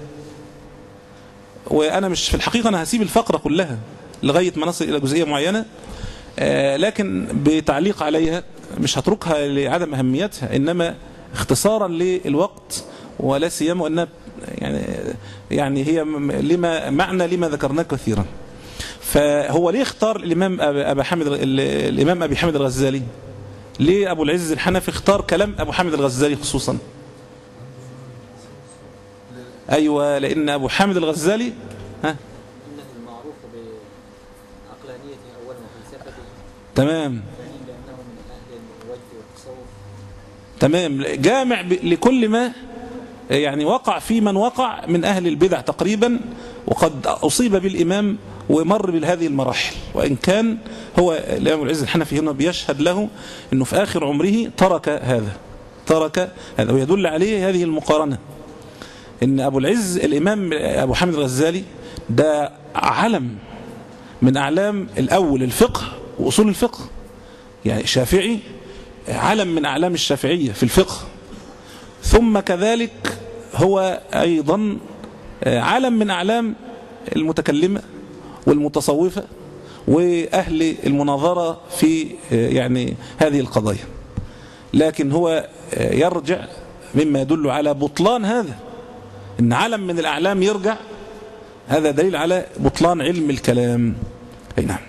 وأنا مش في الحقيقة أنا هسيب الفقرة كلها لغاية ما نصل إلى جزئية معينة، لكن بتعليق عليها مش هتركها لعدم أهميتها، إنما اختصارا للوقت، ولا سيما أنها يعني يعني هي لما معنى لما ذكرناه كثيرا. فهو ليه اختار الإمام أبي حامد الإمام أبي حامد الغزالي؟ ليه أبو العز الحنفي اختار كلام أبو حامد الغزالي خصوصا؟ أيوة، لأن أبو حامد الغزالي ها المعروف بعقلانيته أولا وفلسفته، تمام، لأنه من أهل الوجد والتصوف، تمام، جامع لكل ما يعني وقع في من وقع من أهل البدع تقريبا، وقد أصيب بالإمام ومر بهذه المراحل. وإن كان هو الإمام العز الحنفي هنا بيشهد له أنه في آخر عمره ترك هذا ترك هذا ويدل عليه هذه المقارنة، أن أبو العز الإمام أبو حامد الغزالي ده علم من أعلام الأول الفقه وأصول الفقه، يعني شافعي، علم من أعلام الشافعية في الفقه، ثم كذلك هو أيضا علم من أعلام المتكلمة والمتصوفة وأهل المناظرة في يعني هذه القضايا. لكن هو يرجع مما يدل على بطلان هذا، إن علم من الأعلام يرجع، هذا دليل على بطلان علم الكلام. أي نعم.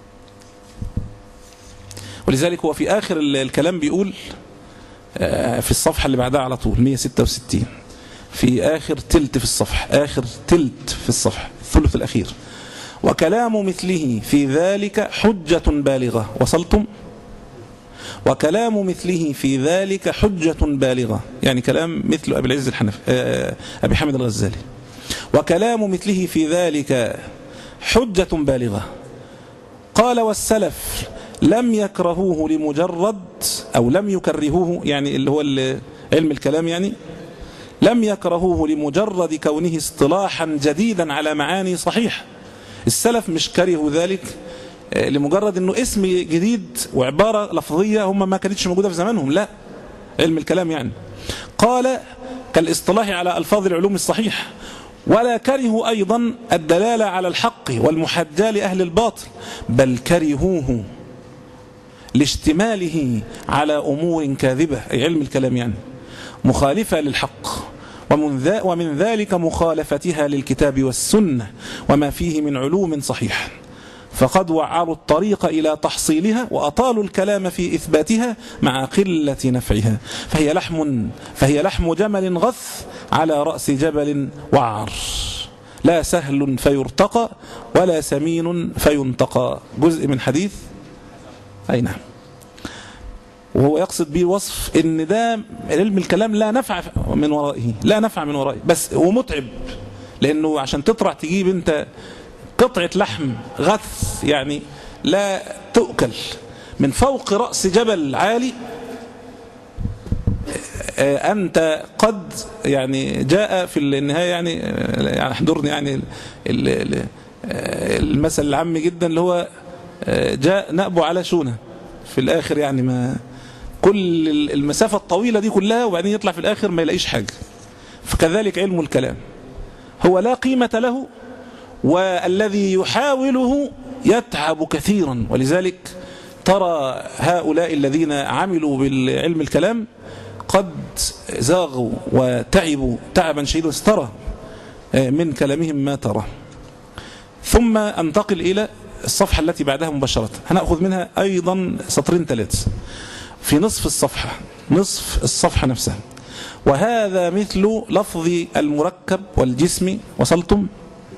ولذلك هو في آخر الكلام بيقول في الصفحة اللي بعدها على طول مئة وستة وستين، في آخر تلت في الصفحة، آخر تلت في الصفحة الثلث الأخير: وكلام مثله في ذلك حجة بالغة. وصلتم؟ وكلام مثله في ذلك حجة بالغة، يعني كلام مثل أبي العز الحنفي أبي حامد الغزالي. وكلام مثله في ذلك حجة بالغة. قال والسلف لم يكرهوه لمجرد أو لم يكرهوه، يعني اللي هو علم الكلام، يعني لم يكرهوه لمجرد كونه اصطلاحا جديدا على معاني صحيح. السلف مش كرهوا ذلك لمجرد انه اسم جديد وعبارة لفظية هم ما كانتش موجودة في زمانهم، لا، علم الكلام يعني. قال كالاصطلاح على ألفاظ العلوم الصحيح. ولا كرهوا أيضا الدلالة على الحق والمحاجة لأهل الباطل، بل كرهوه لاشتماله على أمور كاذبة، أي علم الكلام يعني مخالفة للحق، ومن ذلك مخالفتها للكتاب والسنة وما فيه من علوم صحيح، فقد وعروا الطريق إلى تحصيلها وأطالوا الكلام في إثباتها مع قلة نفعها، فهي لحم فهي لحم جمل غث على رأس جبل وعر، لا سهل فيرتقى ولا سمين فينتقى. جزء من حديث أي نعم. وهو يقصد به وصف ان ده علم الكلام لا نفع من ورائه، لا نفع من ورائه، بس هو متعب، لانه عشان تطرح تجيب انت قطعة لحم غث، يعني لا تؤكل، من فوق رأس جبل عالي، أنت قد يعني جاء في النهاية يعني يعني احضرني يعني المثل العام جدا اللي هو جاء نأبو على شونة في الآخر، يعني ما كل المسافة الطويلة دي كلها وبعدين يطلع في الآخر ما يلاقيش حاجة. فكذلك علم الكلام هو لا قيمة له، والذي يحاوله يتعب كثيرا. ولذلك ترى هؤلاء الذين عملوا بالعلم الكلام قد زاغوا وتعبوا تعبا شديدا، استرى من كلامهم ما ترى. ثم انتقل إلى الصفحة التي بعدها مباشرة، هنأخذ منها أيضا سطرين ثلاثة في نصف الصفحة، نصف الصفحة نفسها. وهذا مثل لفظ المركب والجسم، وصلتم؟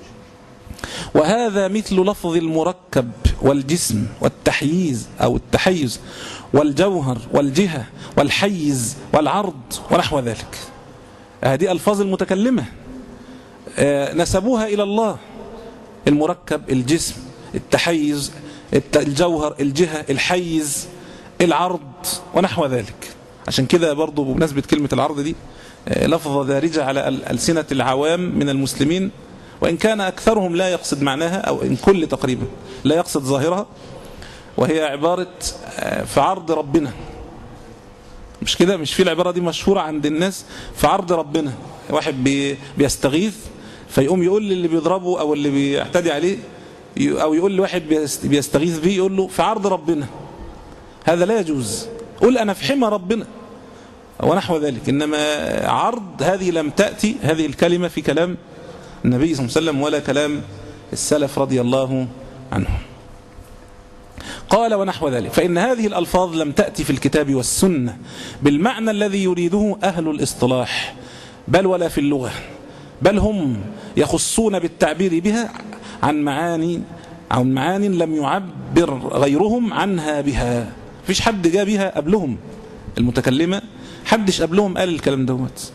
وهذا مثل لفظ المركب والجسم والتحييز أو التحيز والجوهر والجهة والحيز والعرض ونحو ذلك. هذه ألفاظ المتكلمة نسبوها إلى الله، المركب، الجسم، التحيز، الجوهر، الجهة، الحيز، العرض ونحو ذلك. عشان كده برضو بمناسبة كلمة العرض دي لفظة دارجة على ألسنة العوام من المسلمين، وإن كان أكثرهم لا يقصد معناها، أو إن كل تقريبا لا يقصد ظاهرها، وهي عبارة في عرض ربنا. مش كده؟ مش في العبارة دي مشهورة عند الناس؟ في عرض ربنا، واحد بي بيستغيث فيقوم يقول للي بيضربه أو اللي بيعتدي عليه، أو يقول لواحد بيستغيث به يقول له في عرض ربنا. هذا لا يجوز. قل أنا في حمى ربنا ونحو ذلك. إنما عرض هذه لم تأتي هذه الكلمة في كلام النبي صلى الله عليه وسلم ولا كلام السلف رضي الله عنهم. قال ونحو ذلك، فإن هذه الألفاظ لم تأتي في الكتاب والسنة بالمعنى الذي يريده أهل الاصطلاح، بل ولا في اللغة، بل هم يخصون بالتعبير بها عن معاني عن معاني لم يعبر غيرهم عنها بها. فيش حد جاء بها قبلهم، المتكلمة حدش قبلهم قال الكلام دوت.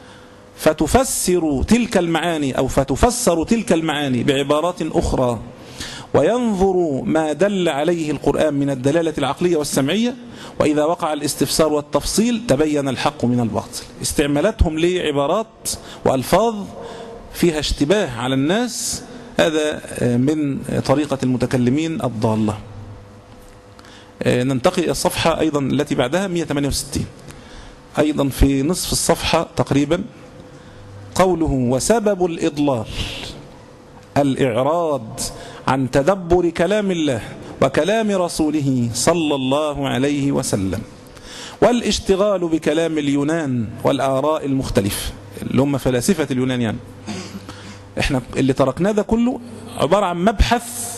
فتفسر تلك المعاني أو فتفسر تلك المعاني بعبارات أخرى، وينظر ما دل عليه القرآن من الدلالة العقلية والسمعية، وإذا وقع الاستفسار والتفصيل تبين الحق من الباطل. استعمالاتهم لعبارات وألفاظ فيها اشتباه على الناس، هذا من طريقة المتكلمين الضالة. ننتقل إلى الصفحة أيضا التي بعدها مئة وثمانية وستين، أيضا في نصف الصفحة تقريبا، قوله وسبب الإضلال الإعراض عن تدبر كلام الله وكلام رسوله صلى الله عليه وسلم، والاشتغال بكلام اليونان والآراء المختلفة، اللي هم فلاسفة اليونان. يعني احنا اللي تركناه ده كله عبارة عن مبحث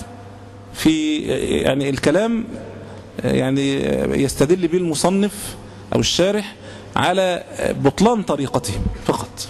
في يعني الكلام، يعني يستدل به المصنف أو الشارح على بطلان طريقتهم فقط.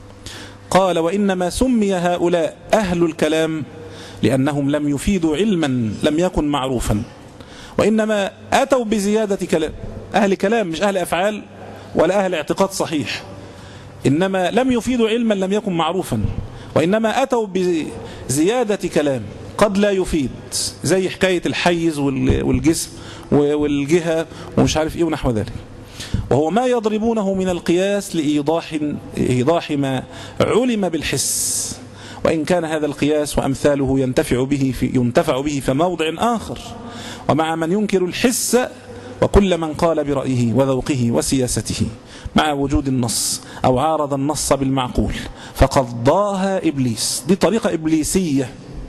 قال وإنما سمي هؤلاء أهل الكلام لأنهم لم يفيدوا علما لم يكن معروفا، وإنما أتوا بزيادة كلام. أهل كلام مش أهل أفعال ولا أهل اعتقاد صحيح، إنما لم يفيدوا علما لم يكن معروفا، وإنما أتوا بزيادة كلام قد لا يفيد، زي حكاية الحيز والجسم والجهة ومش عارف إيه ونحو ذلك. وهو ما يضربونه من القياس لإيضاح إيضاح ما علم بالحس، وإن كان هذا القياس وأمثاله ينتفع به في ينتفع به في موضع آخر، ومع من ينكر الحس وكل من قال برأيه وذوقه وسياسته مع وجود النص أو عارض النص بالمعقول فقد ضاها إبليس. دي طريقة إبليسية،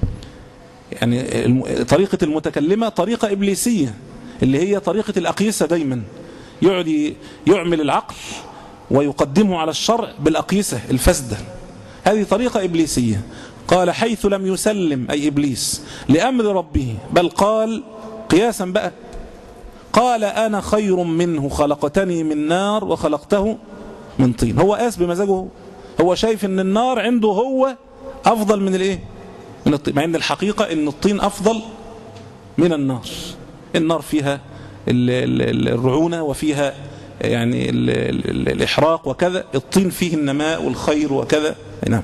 يعني طريقة المتكلمة طريقة إبليسية اللي هي طريقة الأقيسة. دايما يقعد يعمل العقل ويقدمه على الشرع بالأقيسة الفاسدة. هذه طريقة إبليسية. قال حيث لم يسلم أي إبليس لأمر ربه، بل قال قياسا بقى، قال أنا خير منه خلقتني من نار وخلقته من طين. هو قاس بمزاجه، هو شايف ان النار عنده هو أفضل من الايه؟ من الطين، مع ان الحقيقة ان الطين أفضل من النار. النار فيها الرعونة وفيها يعني الإحراق وكذا، الطين فيه النماء والخير وكذا. نعم.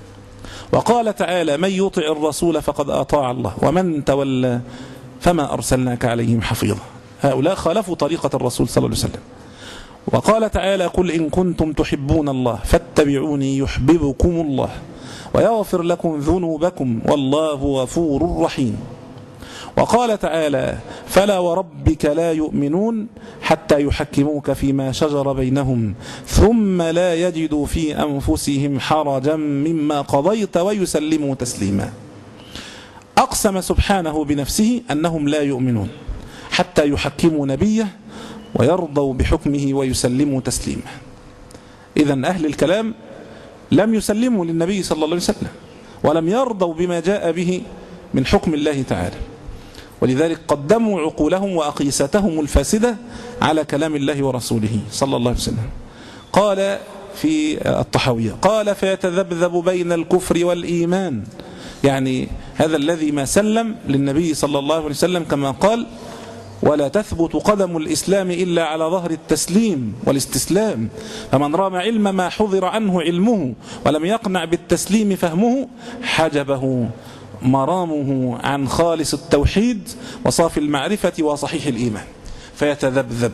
وقال تعالى من يطع الرسول فقد أطاع الله ومن تولى فما أرسلناك عليهم حفيظا. هؤلاء خالفوا طريقة الرسول صلى الله عليه وسلم. وقال تعالى قل إن كنتم تحبون الله فاتبعوني يحببكم الله ويغفر لكم ذنوبكم والله غفور رحيم. وقال تعالى فلا وربك لا يؤمنون حتى يحكموك فيما شجر بينهم ثم لا يجدوا في أنفسهم حرجا مما قضيت ويسلموا تسليما. أقسم سبحانه بنفسه أنهم لا يؤمنون حتى يحكموا نبيه ويرضوا بحكمه ويسلموا تسليما. إذن أهل الكلام لم يسلموا للنبي صلى الله عليه وسلم ولم يرضوا بما جاء به من حكم الله تعالى، ولذلك قدموا عقولهم وأقيستهم الفاسدة على كلام الله ورسوله صلى الله عليه وسلم. قال في الطحاوية قال فيتذبذب بين الكفر والإيمان، يعني هذا الذي ما سلم للنبي صلى الله عليه وسلم كما قال ولا تثبت قدم الإسلام إلا على ظهر التسليم والاستسلام، فمن رام علم ما حضر عنه علمه ولم يقنع بالتسليم فهمه حجبه مرامه عن خالص التوحيد وصافي المعرفة وصحيح الإيمان فيتذبذب.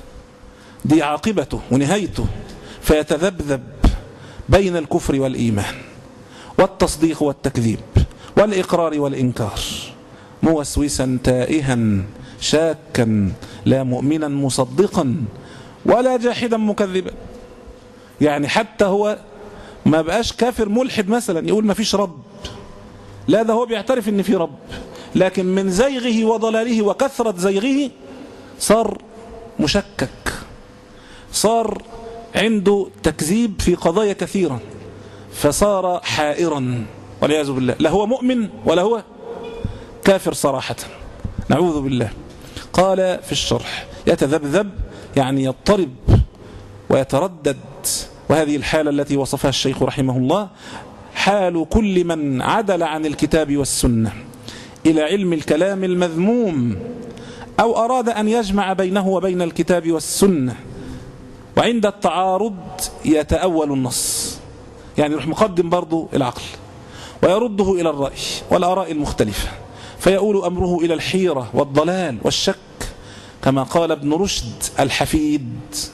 دي عاقبته ونهايته، فيتذبذب بين الكفر والإيمان والتصديق والتكذيب والإقرار والإنكار موسوسا تائها شاكا لا مؤمنا مصدقا ولا جاحدا مكذبا. يعني حتى هو ما بقاش كافر ملحد مثلا يقول ما فيش رب، لا ده هو بيعترف ان في رب، لكن من زيغه وضلاله وكثرة زيغه صار مشكك، صار عنده تكذيب في قضايا كثيرة، فصار حائرا والعياذ بالله، لا هو مؤمن ولا هو كافر صراحة، نعوذ بالله. قال في الشرح يتذبذب يعني يضطرب ويتردد، وهذه الحالة التي وصفها الشيخ رحمه الله حال كل من عدل عن الكتاب والسنة إلى علم الكلام المذموم أو أراد أن يجمع بينه وبين الكتاب والسنة، وعند التعارض يتأول النص، يعني يروح مقدم برضو العقل ويرده إلى الرأي والآراء المختلفة، فيؤول أمره إلى الحيرة والضلال والشك، كما قال ابن رشد الحفيد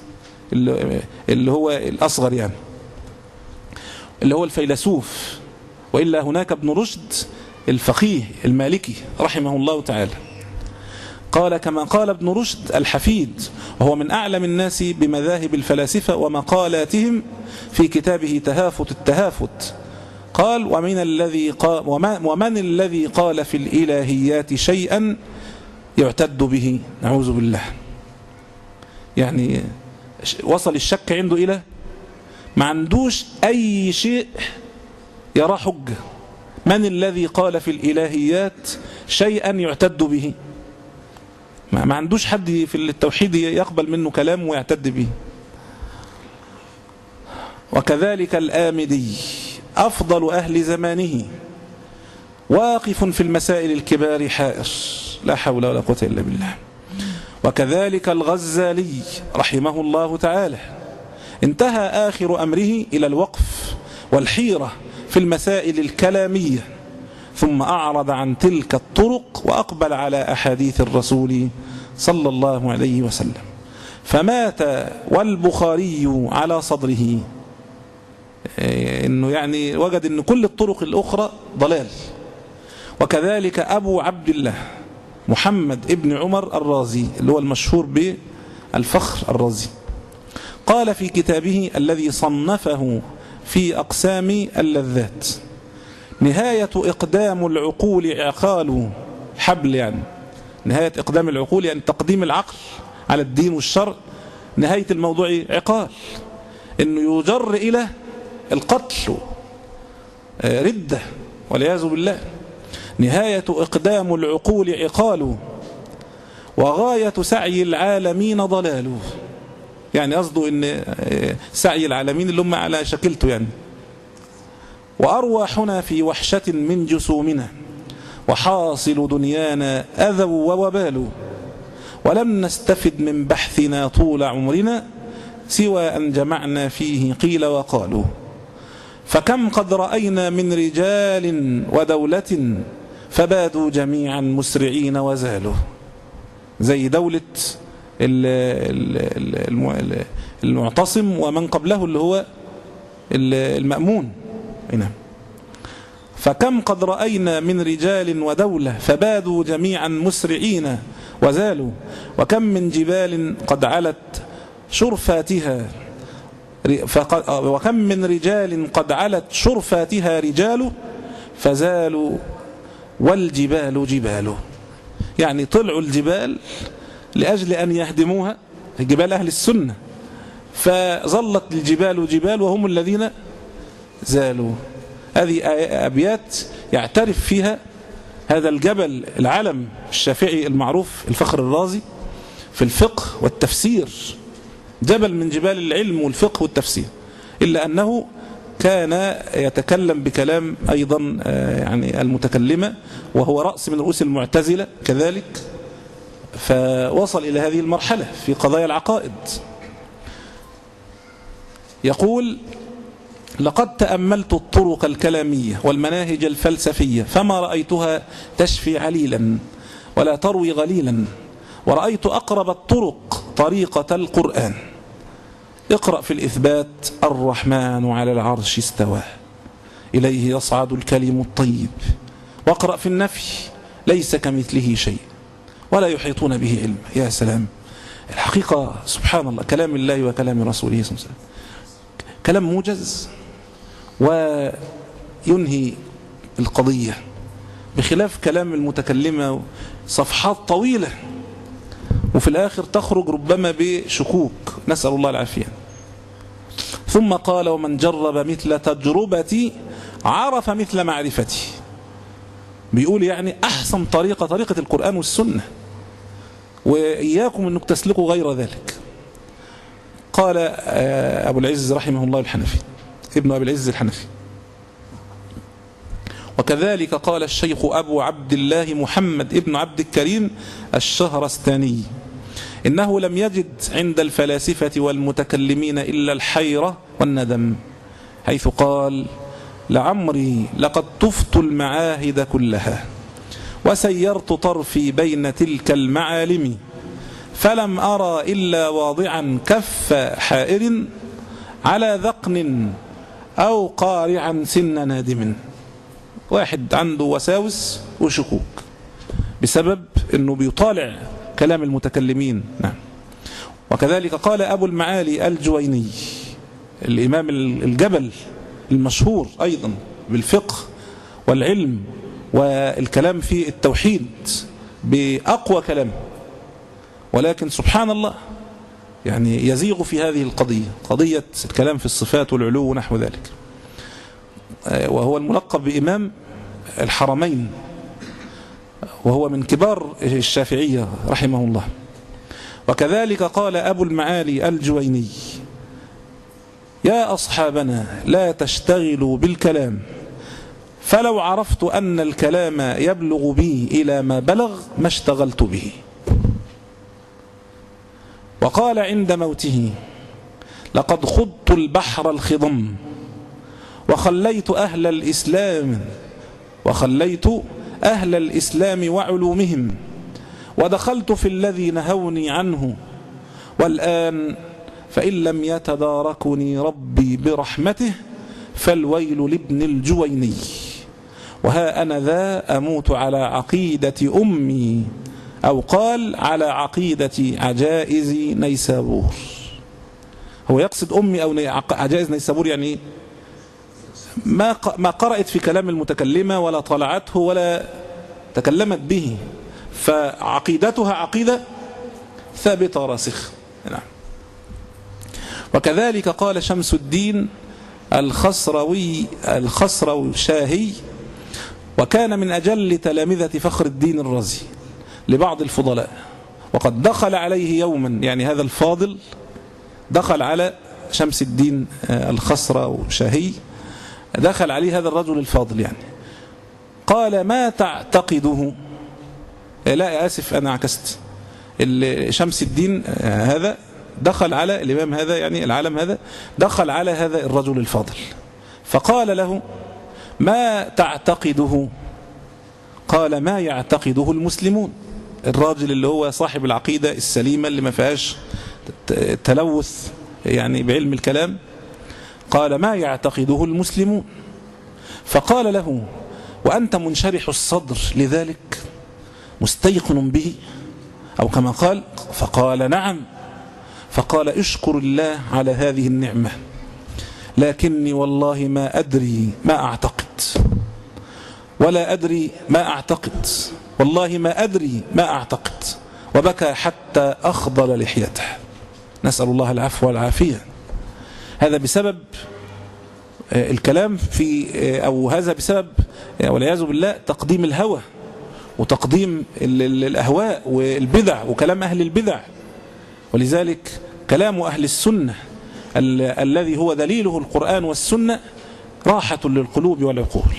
اللي هو الأصغر يعني اللي هو الفيلسوف، وإلا هناك ابن رشد الفقيه المالكي رحمه الله تعالى. قال كما قال ابن رشد الحفيد وهو من أعلم الناس بمذاهب الفلاسفة ومقالاتهم في كتابه تهافت التهافت، قال ومن الذي قال ومن الذي قال في الإلهيات شيئا يعتد به، نعوذ بالله. يعني وصل الشك عنده إلى ما عندوش أي شيء يرى حجة. من الذي قال في الإلهيات شيئا يعتد به؟ ما عندوش حد في التوحيد يقبل منه كلام ويعتد به. وكذلك الآمدي أفضل أهل زمانه واقف في المسائل الكبار حائر، لا حول ولا قوة إلا بالله. وكذلك الغزالي رحمه الله تعالى انتهى آخر أمره إلى الوقف والحيرة في المسائل الكلامية، ثم أعرض عن تلك الطرق وأقبل على أحاديث الرسول صلى الله عليه وسلم، فمات والبخاري على صدره، إنه يعني وجد أن كل الطرق الأخرى ضلال. وكذلك أبو عبد الله محمد ابن عمر الرازي اللي هو المشهور بالفخر الرازي، قال في كتابه الذي صنفه في أقسام اللذات نهاية إقدام العقول عقال حبل، يعني نهاية إقدام العقول يعني تقديم العقل على الدين والشرع، نهاية الموضوع عقال، إنه يجر إلى القتل ردة والعياذ بالله. نهاية إقدام العقول عقال وغاية سعي العالمين ضلاله، يعني قصده إن سعي العالمين اللي هم على شكلته يعني. وأرواحنا في وحشة من جسومنا وحاصل دنيانا أذى ووبال، ولم نستفد من بحثنا طول عمرنا سوى أن جمعنا فيه قيل وقالوا، فكم قد رأينا من رجال ودولة فبادوا جميعا مسرعين وزالوا. زي دولة المعتصم ومن قبله اللي هو المأمون. نعم. فكم قد رأينا من رجال ودولة فبادوا جميعا مسرعين وزالوا، وكم من جبال قد علت شرفاتها وكم من رجال قد علت شرفاتها رجال فزالوا والجبال جبال. يعني طلعوا الجبال لأجل أن يهدموها، جبال أهل السنة، فظلت الجبال جبال وهم الذين زالوا. هذه أبيات يعترف فيها هذا الجبل العلم الشافعي المعروف الفخر الرازي في الفقه والتفسير، جبل من جبال العلم والفقه والتفسير، إلا أنه كان يتكلم بكلام أيضا يعني المتكلمة، وهو رأس من رؤوس المعتزلة كذلك، فوصل إلى هذه المرحلة في قضايا العقائد. يقول: لقد تأملت الطرق الكلامية والمناهج الفلسفية فما رأيتها تشفي عليلا ولا تروي غليلا، ورأيت أقرب الطرق طريقة القرآن. اقرأ في الإثبات: الرحمن على العرش استوى إليه يصعد الكلم الطيب، واقرأ في النفي: ليس كمثله شيء ولا يحيطون به علم. يا سلام، الحقيقة سبحان الله، كلام الله وكلام رسوله صلى الله عليه وسلم كلام موجز وينهي القضية، بخلاف كلام المتكلمة صفحات طويلة وفي الآخر تخرج ربما بشكوك، نسأل الله العافية. ثم قال: ومن جرب مثل تجربتي عرف مثل معرفتي. بيقول يعني أحسن طريقة طريقة القرآن والسنة، وإياكم أنك تسلكوا غير ذلك. قال أبو العز رحمه الله الحنفي، ابن أبي العز الحنفي: وكذلك قال الشيخ أبو عبد الله محمد ابن عبد الكريم الشهرستاني: إنه لم يجد عند الفلاسفة والمتكلمين إلا الحيرة والندم، حيث قال: لعمري لقد طفت المعاهد كلها وسيرت طرفي بين تلك المعالم، فلم أرى إلا واضعا كف حائر على ذقن أو قارعا سن نادم. واحد عنده وساوس وشكوك بسبب أنه بيطالع كلام المتكلمين. نعم. وكذلك قال أبو المعالي الجويني، الإمام الجبل المشهور أيضا بالفقه والعلم والكلام في التوحيد بأقوى كلام، ولكن سبحان الله يعني يزيغ في هذه القضية، قضية الكلام في الصفات والعلو ونحو ذلك، وهو الملقب بإمام الحرمين، وهو من كبار الشافعية رحمه الله. وكذلك قال أبو المعالي الجويني: يا أصحابنا لا تشتغلوا بالكلام، فلو عرفت أن الكلام يبلغ بي إلى ما بلغ ما اشتغلت به. وقال عند موته: لقد خضت البحر الخضم وخليت أهل الإسلام وخليت أهل الإسلام وعلومهم، ودخلت في الذي نهوني عنه، والآن فإن لم يتداركني ربي برحمته فالويل لابن الجويني، وها أنا ذا أموت على عقيدة أمي، أو قال على عقيدة عجائز نيسابور. هو يقصد أمي أو عجائز نيسابور، يعني ما ما قرأت في كلام المتكلمة ولا طلعته ولا تكلمت به، فعقيدتها عقيدة ثابتة راسخة. نعم. وكذلك قال شمس الدين الخسروي الخسروي شاهي، وكان من أجل تلامذة فخر الدين الرازي لبعض الفضلاء، وقد دخل عليه يوما، يعني هذا الفاضل دخل على شمس الدين الخسروي شاهي، دخل عليه هذا الرجل الفاضل يعني، قال: ما تعتقده؟ لا آسف أنا عكست، شمس الدين هذا دخل على الإمام هذا، يعني العالم هذا دخل على هذا الرجل الفاضل، فقال له: ما تعتقده؟ قال: ما يعتقده المسلمون. الراجل اللي هو صاحب العقيدة السليمة اللي ما فيهاش تلوث يعني بعلم الكلام، قال ما يعتقده المسلمون. فقال له وأنت منشرح الصدر لذلك مستيقن به أو كما قال؟ فقال نعم. فقال اشكر الله على هذه النعمة، لكني والله ما أدري ما أعتقد، ولا أدري ما أعتقد، والله ما أدري ما أعتقد. وبكى حتى أخضل لحيته، نسأل الله العفو والعافية. هذا بسبب الكلام في أو هذا بسبب والعياذ بالله تقديم الهوى وتقديم الأهواء والبدع وكلام أهل البدع. ولذلك كلام أهل السنة ال الذي هو دليله القرآن والسنة راحة للقلوب والعقول.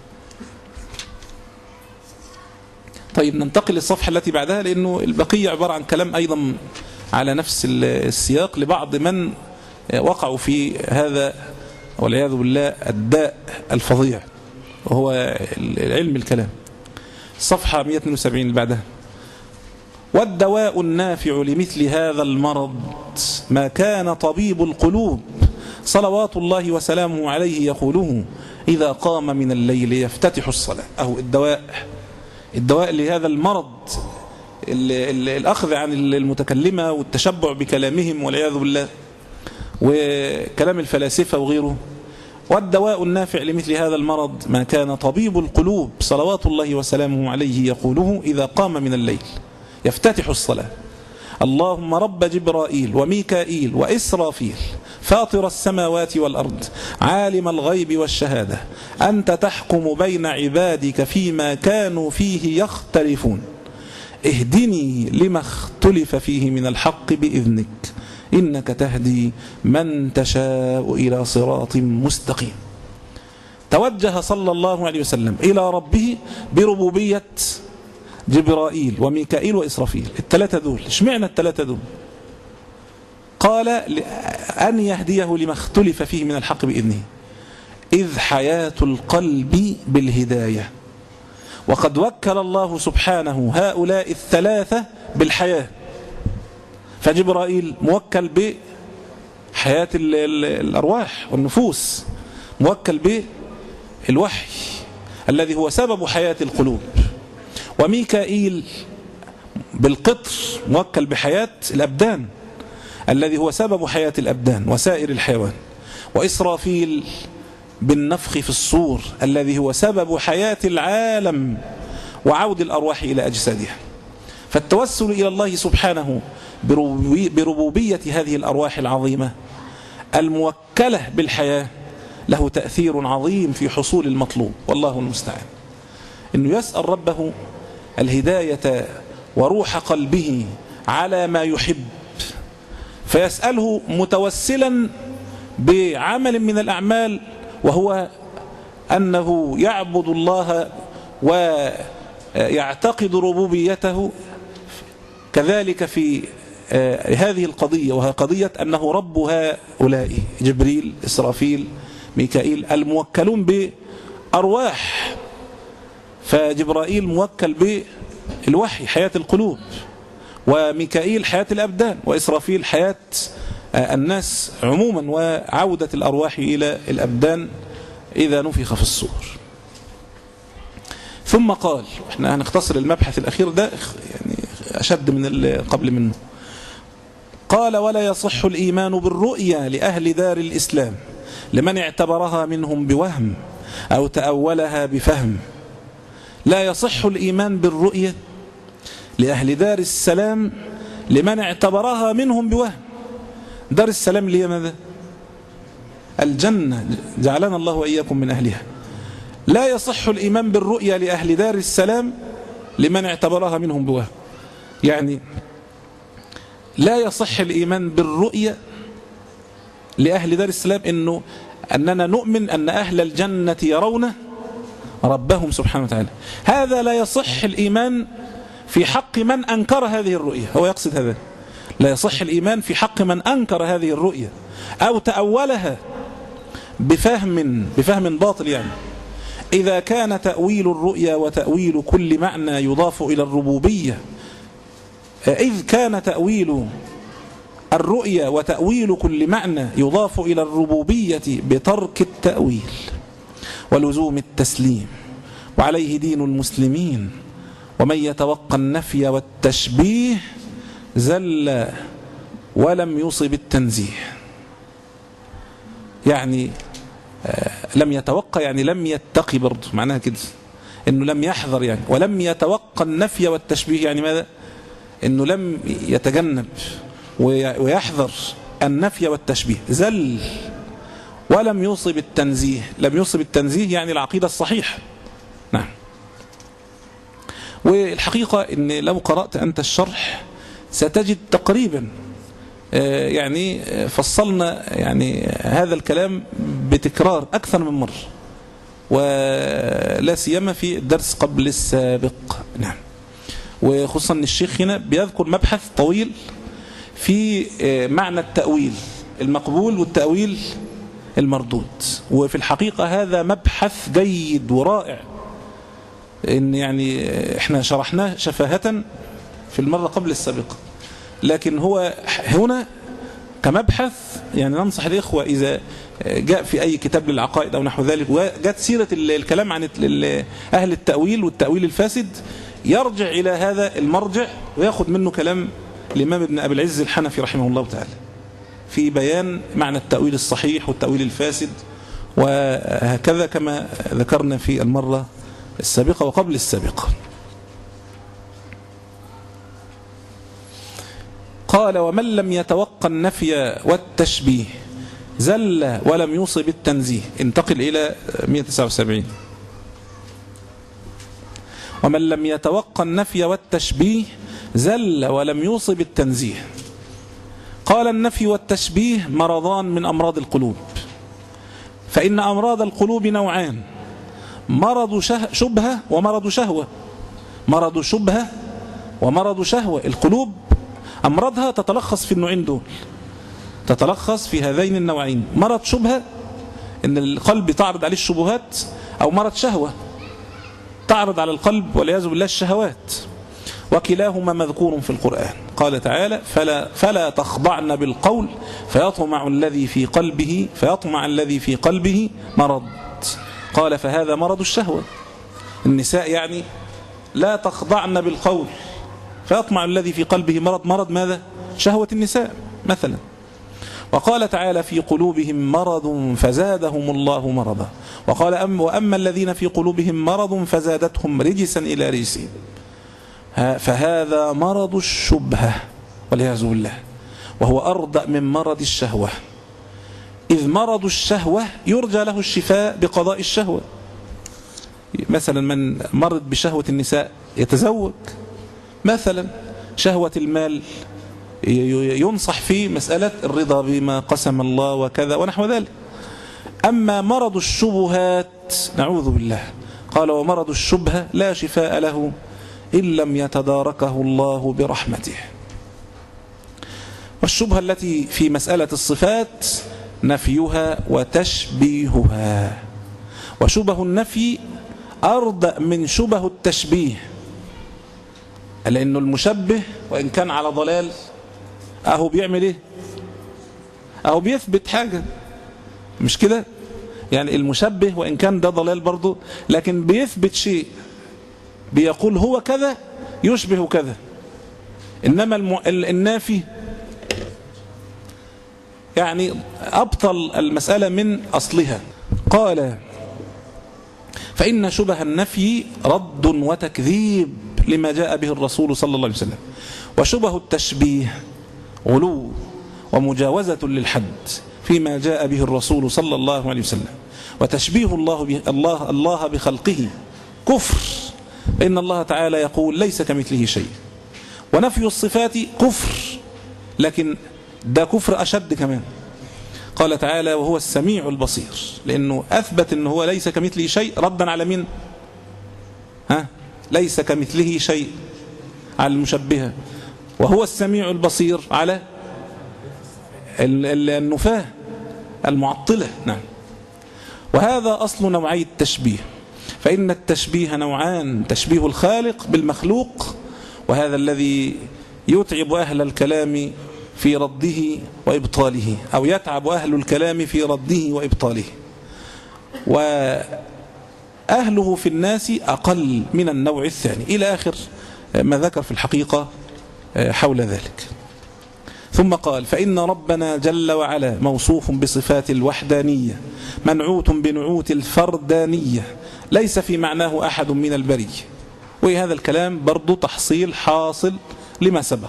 طيب ننتقل للصفحة التي بعدها، لأنه البقية عبارة عن كلام أيضا على نفس السياق لبعض من وقعوا في هذا والعياذ بالله الداء الفظيع وهو علم الكلام. الصفحة مئة واثنين وسبعين اللي بعدها: والدواء النافع لمثل هذا المرض ما كان طبيب القلوب صلوات الله وسلامه عليه يقوله إذا قام من الليل يفتتح الصلاة. أهو الدواء الدواء لهذا المرض، الأخذ عن المتكلمة والتشبع بكلامهم والعياذ بالله وكلام الفلاسفة وغيره. والدواء النافع لمثل هذا المرض ما كان طبيب القلوب صلوات الله وسلامه عليه يقوله إذا قام من الليل يفتتح الصلاة: اللهم رب جبرائيل وميكائيل وإسرافيل فاطر السماوات والأرض عالم الغيب والشهادة أنت تحكم بين عبادك فيما كانوا فيه يختلفون اهدني لما اختلف فيه من الحق بإذنك إنك تهدي من تشاء إلى صراط مستقيم. توجه صلى الله عليه وسلم إلى ربه بربوبية جبرائيل وميكائيل وإسرافيل، الثلاثة دول. اشمعنى الثلاثة دول؟ قال أن يهديه لما اختلف فيه من الحق بإذنه، إذ حياة القلب بالهداية، وقد وكل الله سبحانه هؤلاء الثلاثة بالحياة. فجبرائيل موكل بحياة الأرواح والنفوس، موكل بالوحي الذي هو سبب حياة القلوب، وميكائيل بالقطر موكل بحياة الأبدان الذي هو سبب حياة الأبدان وسائر الحيوان، وإسرافيل بالنفخ في الصور الذي هو سبب حياة العالم وعود الأرواح إلى أجسادها. فالتوسل إلى الله سبحانه بربوبية هذه الأرواح العظيمة الموكلة بالحياة له تأثير عظيم في حصول المطلوب، والله المستعان. إنه يسأل ربه الهداية وروح قلبه على ما يحب، فيسأله متوسلا بعمل من الأعمال، وهو أنه يعبد الله ويعتقد ربوبيته. كذلك في هذه القضية، وهي قضية أنه رب هؤلاء جبريل إسرافيل ميكائيل الموكلون بأرواح، فجبرائيل موكل بالوحي حياة القلوب، وميكائيل حياة الأبدان، وإسرافيل حياة الناس عموما وعودة الأرواح إلى الأبدان إذا نفخ في الصور. ثم قال، احنا هنختصر المبحث الأخير ده يعني أشد من اللي قبل منه. قال: ولا يصح الإيمان بالرؤيا لأهل دار الإسلام لمن اعتبرها منهم بوهم أو تأولها بفهم. لا يصح الإيمان بالرؤيا لأهل دار السلام لمن اعتبرها منهم بوهم. دار السلام اللي هي ماذا؟ الجنة، جعلنا الله وإياكم من أهلها. لا يصح الإيمان بالرؤيا لأهل دار السلام لمن اعتبرها منهم بوهم، يعني لا يصح الإيمان بالرؤيا لأهل دار السلام إنه أننا نؤمن أن أهل الجنة يرون ربهم سبحانه وتعالى. هذا لا يصح الإيمان في حق من أنكر هذه الرؤيا. هو يقصد هذا، لا يصح الإيمان في حق من أنكر هذه الرؤيا أو تأولها بفهم بفهم باطل. يعني إذا كان تأويل الرؤيا وتأويل كل معنى يضاف إلى الربوبية إذ كان تأويل الرؤيا وتأويل كل معنى يضاف إلى الربوبية بترك التأويل ولزوم التسليم، وعليه دين المسلمين. ومن يتوقع النفي والتشبيه زل ولم يصب التنزيه. يعني لم يتوقع يعني لم يتقي، برضه معناها كده انه لم يحذر يعني. ولم يتوقع النفي والتشبيه يعني ماذا؟ انه لم يتجنب ويحذر النفي والتشبيه. زل ولم يصب التنزيه. لم يصب التنزيه يعني العقيدة الصحيحة. نعم. والحقيقة ان لو قرأت أنت الشرح ستجد تقريبا يعني فصلنا يعني هذا الكلام بتكرار أكثر من مرة، ولا سيما في الدرس قبل السابق. نعم. وخصوصا ان الشيخ هنا بيذكر مبحث طويل في معنى التأويل المقبول والتأويل المردود، وفي الحقيقة هذا مبحث جيد ورائع، إن يعني احنا شرحناه شفاهة في المرة قبل السابقة، لكن هو هنا كمبحث يعني ننصح الإخوة إذا جاء في أي كتاب للعقائد أو نحو ذلك وجاءت سيرة الكلام عن أهل التأويل والتأويل الفاسد، يرجع إلى هذا المرجع ويأخذ منه كلام الإمام ابن أبي العز الحنفي رحمه الله تعالى في بيان معنى التأويل الصحيح والتأويل الفاسد، وهكذا كما ذكرنا في المرة السابقة وقبل السابقة. قال: ومن لم يتوقع النفي والتشبيه زل ولم يصب التنزيه. انتقل إلى مئة وتسعة وسبعين. ومن لم يتوقع النفي والتشبيه زل ولم يصب التنزيه. قال: النفي والتشبيه مرضان من أمراض القلوب، فإن أمراض القلوب نوعان: مرض شبهة ومرض شهوة. مرض شبهة ومرض شهوة. القلوب أمراضها تتلخص في النوعين دول، تتلخص في هذين النوعين: مرض شبهة إن القلب تعرض عليه الشبهات، أو مرض شهوة تعرض على القلب والعياذ بالله الشهوات، وكلاهما مذكور في القرآن. قال تعالى: فلا, فلا تخضعن بالقول فيطمع الذي في قلبه فيطمع الذي في قلبه مرض. قال: فهذا مرض الشهوة. النساء يعني لا تخضعن بالقول فيطمع الذي في قلبه مرض. مرض ماذا؟ شهوة النساء مثلا. وقال تعالى: في قلوبهم مرض فزادهم الله مرضا. وقال: أم وأما الذين في قلوبهم مرض فزادتهم رجسا إلى رجسهم. فهذا مرض الشبهة والعياذ بالله، وهو أرضى من مرض الشهوة، إذ مرض الشهوة يرجى له الشفاء بقضاء الشهوة. مثلا من مرض بشهوة النساء يتزوج، مثلا شهوة المال ينصح في مسألة الرضا بما قسم الله وكذا ونحو ذلك. أما مرض الشبهات نعوذ بالله، قال: ومرض الشبهة لا شفاء له إن لم يتداركه الله برحمته. والشبهة التي في مسألة الصفات نفيها وتشبيهها، وشبه النفي أرضى من شبه التشبيه، لأنه المشبه وإن كان على ضلال أهو بيعمل إيه؟ أهو بيثبت حاجة، مش كده؟ يعني المشبه وإن كان ده ضلال برضه، لكن بيثبت شيء، بيقول هو كذا يشبه كذا. إنما الم... النافي يعني أبطل المسألة من أصلها. قال: فإن شبه النفي رد وتكذيب لما جاء به الرسول صلى الله عليه وسلم، وشبه التشبيه غلو ومجاوزة للحد فيما جاء به الرسول صلى الله عليه وسلم، وتشبيه الله الله الله بخلقه كفر، إن الله تعالى يقول: ليس كمثله شيء. ونفي الصفات كفر، لكن ده كفر أشد كمان. قال تعالى: وهو السميع البصير، لأنه أثبت أنه هو ليس كمثله شيء ردا على مين؟ ها؟ ليس كمثله شيء على المشبهة، وهو السميع البصير على النفاة المعطلة. نعم. وهذا أصل نوعي التشبيه، فإن التشبيه نوعان: تشبيه الخالق بالمخلوق، وهذا الذي يتعب أهل الكلام في رده وإبطاله، أو يتعب أهل الكلام في رده وإبطاله، وأهله في الناس أقل من النوع الثاني، إلى آخر ما ذكر في الحقيقة حول ذلك. ثم قال: فإن ربنا جل وعلا موصوف بصفات الوحدانية منعوت بنعوت الفردانية ليس في معناه أحد من البرية. وهذا الكلام برضو تحصيل حاصل لما سبق.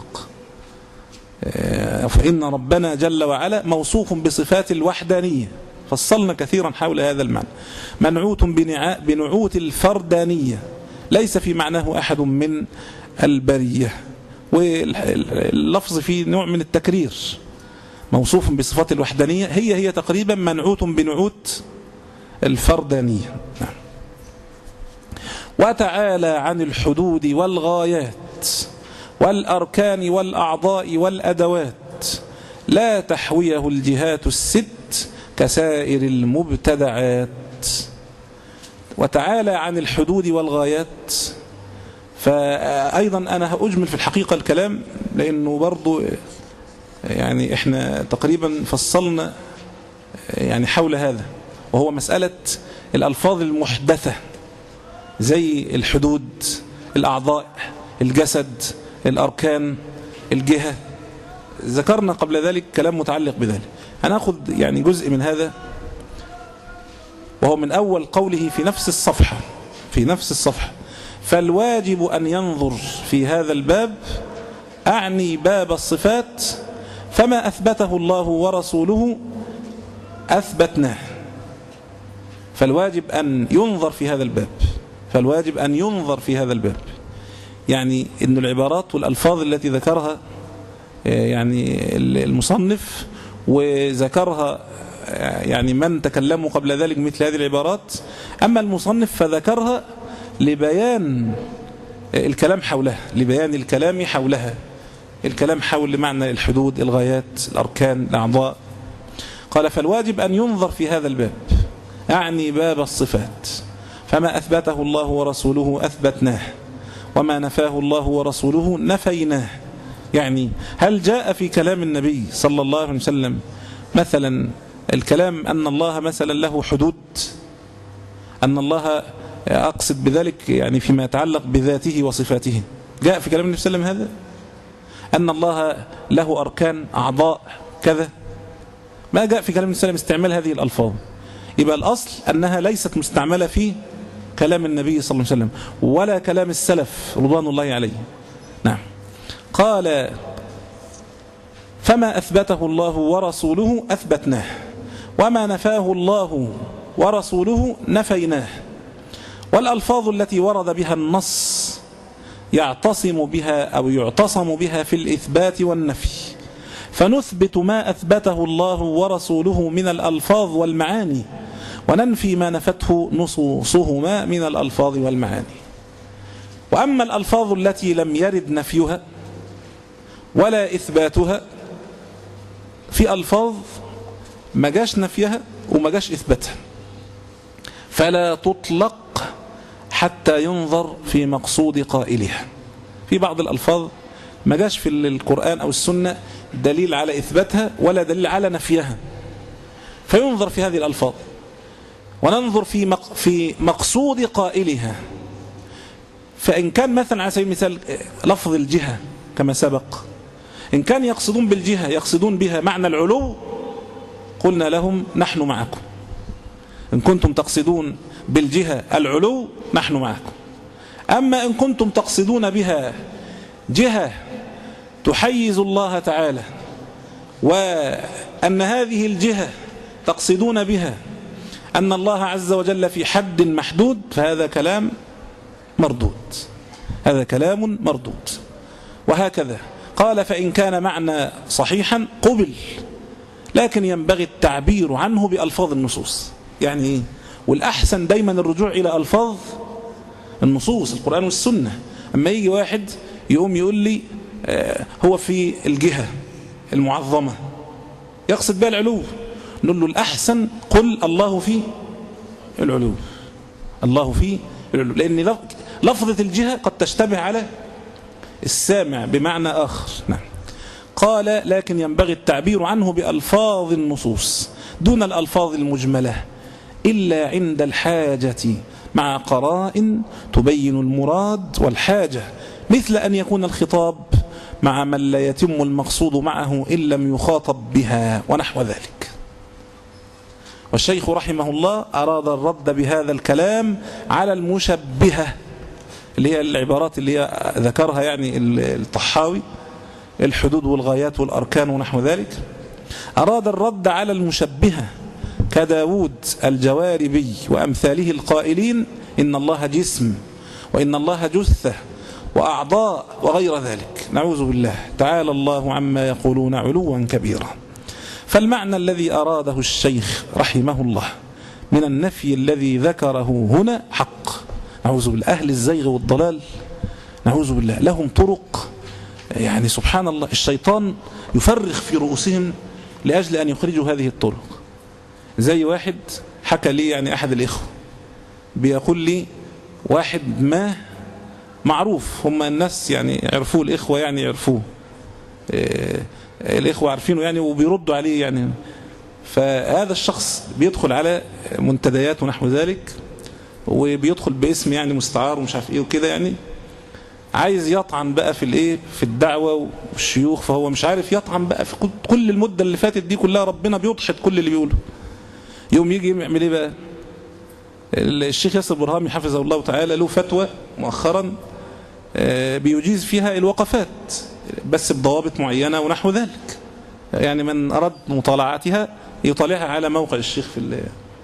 فإن ربنا جل وعلا موصوف بصفات الوحدانية، فصلنا كثيرا حول هذا المعنى. منعوت بنعوت الفردانية ليس في معناه أحد من البرية، واللفظ فيه نوع من التكرير. موصوف بصفات الوحدانية هي هي تقريبا منعوت بنعوت الفردانية. وتعالى عن الحدود والغايات والأركان والأعضاء والأدوات لا تحويه الجهات الست كسائر المبتدعات. وتعالى عن الحدود والغايات، فأيضا أنا هأجمل في الحقيقة الكلام، لأنه برضو يعني إحنا تقريبا فصلنا يعني حول هذا، وهو مسألة الألفاظ المحدثة زي الحدود، الأعضاء، الجسد، الأركان، الجهة. ذكرنا قبل ذلك كلام متعلق بذلك. هناخد يعني جزء من هذا، وهو من أول قوله في نفس الصفحة في نفس الصفحة فالواجب أن ينظر في هذا الباب، أعني باب الصفات، فما أثبته الله ورسوله أثبتناه. فالواجب أن ينظر في هذا الباب فالواجب أن ينظر في هذا الباب يعني إن العبارات والألفاظ التي ذكرها يعني المصنف وذكرها يعني من تكلموا قبل ذلك مثل هذه العبارات، أما المصنف فذكرها لبيان الكلام حولها لبيان الكلام حولها الكلام حول معنى الحدود، الغايات، الأركان، الأعضاء. قال: فالواجب أن ينظر في هذا الباب، أعني باب الصفات، فما أثبته الله ورسوله أثبتناه، وما نفاه الله ورسوله نفيناه. يعني هل جاء في كلام النبي صلى الله عليه وسلم مثلا الكلام أن الله مثلا له حدود، أن الله أقصد بذلك يعني فيما يتعلق بذاته وصفاته، جاء في كلام النبي صلى الله عليه وسلم هذا؟ أن الله له أركان، أعضاء، كذا؟ ما جاء في كلام النبي صلى الله عليه وسلم استعمال هذه الألفاظ. يبقى الأصل أنها ليست مستعملة في كلام النبي صلى الله عليه وسلم ولا كلام السلف رضوان الله عليه. نعم. قال: فما أثبته الله ورسوله أثبتناه، وما نفاه الله ورسوله نفيناه. والألفاظ التي ورد بها النص يعتصم بها أو يعتصم بها في الإثبات والنفي، فنثبت ما أثبته الله ورسوله من الألفاظ والمعاني، وننفي ما نفته نصوصهما من الألفاظ والمعاني. وأما الألفاظ التي لم يرد نفيها ولا إثباتها، في ألفاظ ما جاش نفيها وما جاش إثباتها، فلا تطلق حتى ينظر في مقصود قائلها. في بعض الألفاظ ما جاش في القرآن أو السنة دليل على إثباتها ولا دليل على نفيها، فينظر في هذه الألفاظ وننظر في في مقصود قائلها. فإن كان مثلا على سبيل المثال لفظ الجهة كما سبق، إن كان يقصدون بالجهة يقصدون بها معنى العلو، قلنا لهم نحن معكم. إن كنتم تقصدون بالجهة العلو نحن معكم. أما إن كنتم تقصدون بها جهة تحيز الله تعالى، وأن هذه الجهة تقصدون بها أن الله عز وجل في حد محدود، فهذا كلام مردود هذا كلام مردود. وهكذا قال: فإن كان معنى صحيحا قبل، لكن ينبغي التعبير عنه بألفاظ النصوص. يعني إيه؟ والأحسن دايما الرجوع إلى ألفاظ النصوص القرآن والسنة. أما يجي واحد يقوم يقول لي آه هو في الجهة المعظمة يقصد بها العلو، نقول له الأحسن قل الله في العلو الله في العلو، لأن لفظة الجهة قد تشتبه على السامع بمعنى آخر. نعم. قال لكن ينبغي التعبير عنه بألفاظ النصوص دون الألفاظ المجملة إلا عند الحاجة مع قرائن تبين المراد والحاجة، مثل أن يكون الخطاب مع من لا يتم المقصود معه إن لم يخاطب بها ونحو ذلك. والشيخ رحمه الله أراد الرد بهذا الكلام على المشبهة اللي هي العبارات اللي هي ذكرها يعني الطحاوي، الحدود والغايات والأركان ونحو ذلك. أراد الرد على المشبهة كداود الجواربي وأمثاله القائلين إن الله جسم وإن الله جثة وأعضاء وغير ذلك، نعوذ بالله، تعالى الله عما يقولون علوا كبيرا. فالمعنى الذي أراده الشيخ رحمه الله من النفي الذي ذكره هنا حق، نعوذ بالله. أهل الزيغ والضلال نعوذ بالله لهم طرق، يعني سبحان الله الشيطان يفرغ في رؤوسهم لأجل أن يخرجوا هذه الطرق. زي واحد حكى لي يعني أحد الإخوة بيقول لي واحد ما معروف، هم الناس يعني عرفوه، الإخوة يعني عرفوه، إيه الإخوة عارفينه يعني وبيردوا عليه يعني. فهذا الشخص بيدخل على منتديات ونحو ذلك، وبيدخل باسم يعني مستعار ومش عارف ايه وكده، يعني عايز يطعن بقى في الايه في الدعوة والشيوخ، فهو مش عارف يطعن بقى في كل المدة اللي فاتت دي كلها ربنا بيضحك كل اللي بيقوله. يوم يجي يعمل ايه بقى؟ الشيخ ياسر برهامي حفظه الله تعالى له فتوى مؤخرا بيجيز فيها الوقفات بس بضوابط معينة ونحو ذلك، يعني من أراد مطالعتها يطالعها على موقع الشيخ في الله.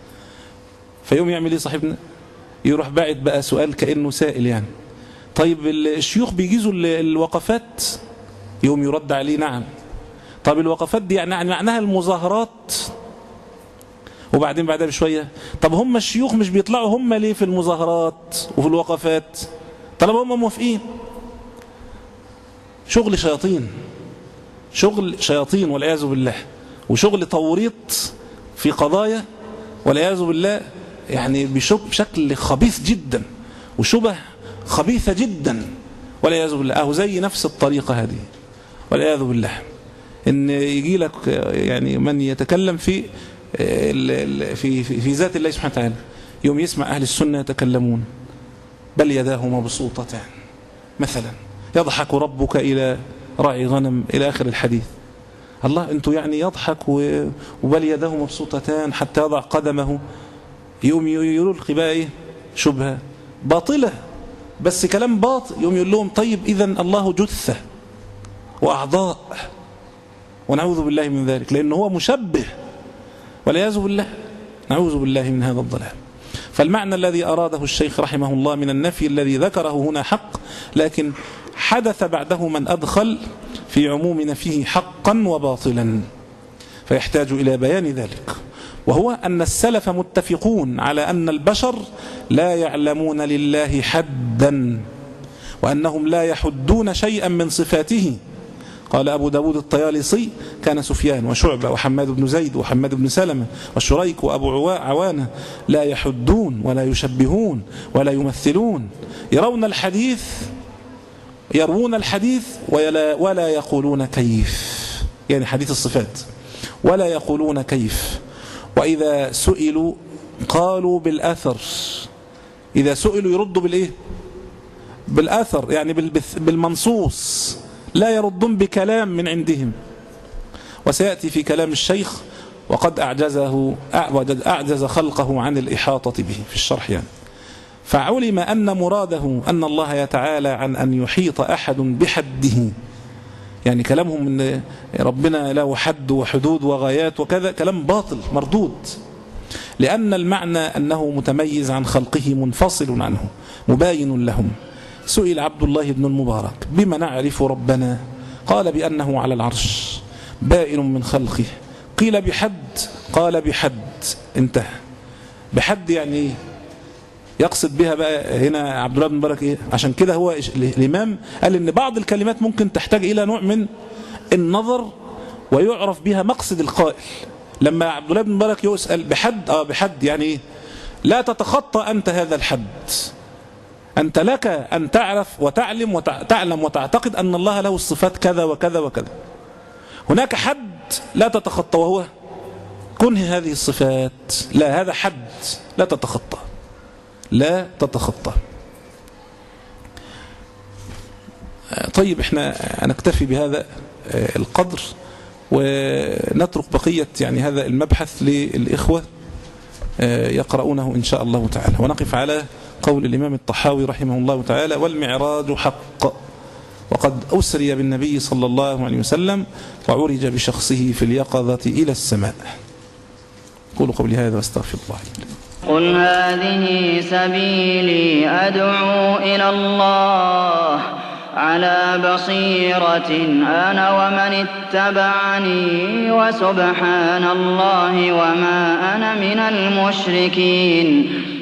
فيوم يعمل ايه صاحبنا؟ يروح باعت بقى سؤال كأنه سائل يعني، طيب الشيوخ بيجيزوا الوقفات؟ يوم يرد عليه نعم. طب الوقفات دي يعني معناها المظاهرات؟ وبعدين بعدها بشوية طب هم الشيوخ مش بيطلعوا هم ليه في المظاهرات وفي الوقفات طالما هم موافقين؟ شغل شياطين، شغل شياطين والعياذ بالله، وشغل توريط في قضايا والعياذ بالله، يعني بشكل خبيث جدا وشبه خبيثة جدا والعياذ بالله. اهو زي نفس الطريقة هذه والعياذ بالله، ان يجي لك يعني من يتكلم في في في, في ذات الله سبحانه وتعالى، يوم يسمع اهل السنة يتكلمون بل يداه مبسوطتان مثلا يضحك ربك الى راعي غنم الى اخر الحديث. الله انتوا يعني يضحك وبل يداه مبسوطتان حتى يضع قدمه، يوم يلقي بقى ايه شبهه باطله بس كلام باطل، يوم يقول لهم طيب اذا الله جثه واعضاء، ونعوذ بالله من ذلك، لانه هو مشبه والعياذ بالله، نعوذ بالله من هذا الضلال. فالمعنى الذي أراده الشيخ رحمه الله من النفي الذي ذكره هنا حق، لكن حدث بعده من أدخل في عموم نفيه حقا وباطلا، فيحتاج إلى بيان ذلك، وهو أن السلف متفقون على أن البشر لا يعلمون لله حدا، وأنهم لا يحدون شيئا من صفاته. قال أبو داود الطيالسي كان سفيان وشعبة وحماد بن زيد وحماد بن سلمة والشريك وأبو عوانة لا يحدون ولا يشبهون ولا يمثلون، يرون الحديث يروون الحديث ولا, ولا يقولون كيف، يعني حديث الصفات، ولا يقولون كيف. وإذا سئلوا قالوا بالأثر، إذا سئلوا يردوا بالإيه؟ بالأثر، يعني بالمنصوص، لا يردون بكلام من عندهم. وسيأتي في كلام الشيخ وقد أعجزه أعجز خلقه عن الإحاطة به في الشرح يعني. فعلم أن مراده أن الله يتعالى عن أن يحيط أحد بحده، يعني كلامهم أن ربنا له حد وحدود وغايات وكذا كلام باطل مردود، لأن المعنى أنه متميز عن خلقه منفصل عنه مباين لهم. سئل عبد الله بن المبارك بما نعرف ربنا؟ قال بأنه على العرش بائن من خلقه. قيل بحد؟ قال بحد. انتهى. بحد يعني يقصد بها بقى هنا عبد الله بن المبارك ايه؟ عشان كده هو الإمام قال ان بعض الكلمات ممكن تحتاج إلى نوع من النظر ويعرف بها مقصد القائل. لما عبد الله بن المبارك يسأل بحد اه بحد يعني ايه؟ لا تتخطى أنت هذا الحد، أنت لك أن تعرف وتعلم وتعلم وتعتقد أن الله له الصفات كذا وكذا وكذا. هناك حد لا تتخطى وهو كنه هذه الصفات. لا، هذا حد لا تتخطى، لا تتخطى. طيب احنا نكتفي بهذا القدر ونترك بقية يعني هذا المبحث للإخوة يقرؤونه إن شاء الله تعالى، ونقف على قول الإمام الطحاوي رحمه الله تعالى: والمعراج حق، وقد أسري بالنبي صلى الله عليه وسلم وعرج بشخصه في اليقظة إلى السماء. قولوا قولي هذا واستغفر الله لي. قل هذه سبيلي أدعو إلى الله على بصيرة أنا ومن اتبعني وسبحان الله وما أنا من المشركين.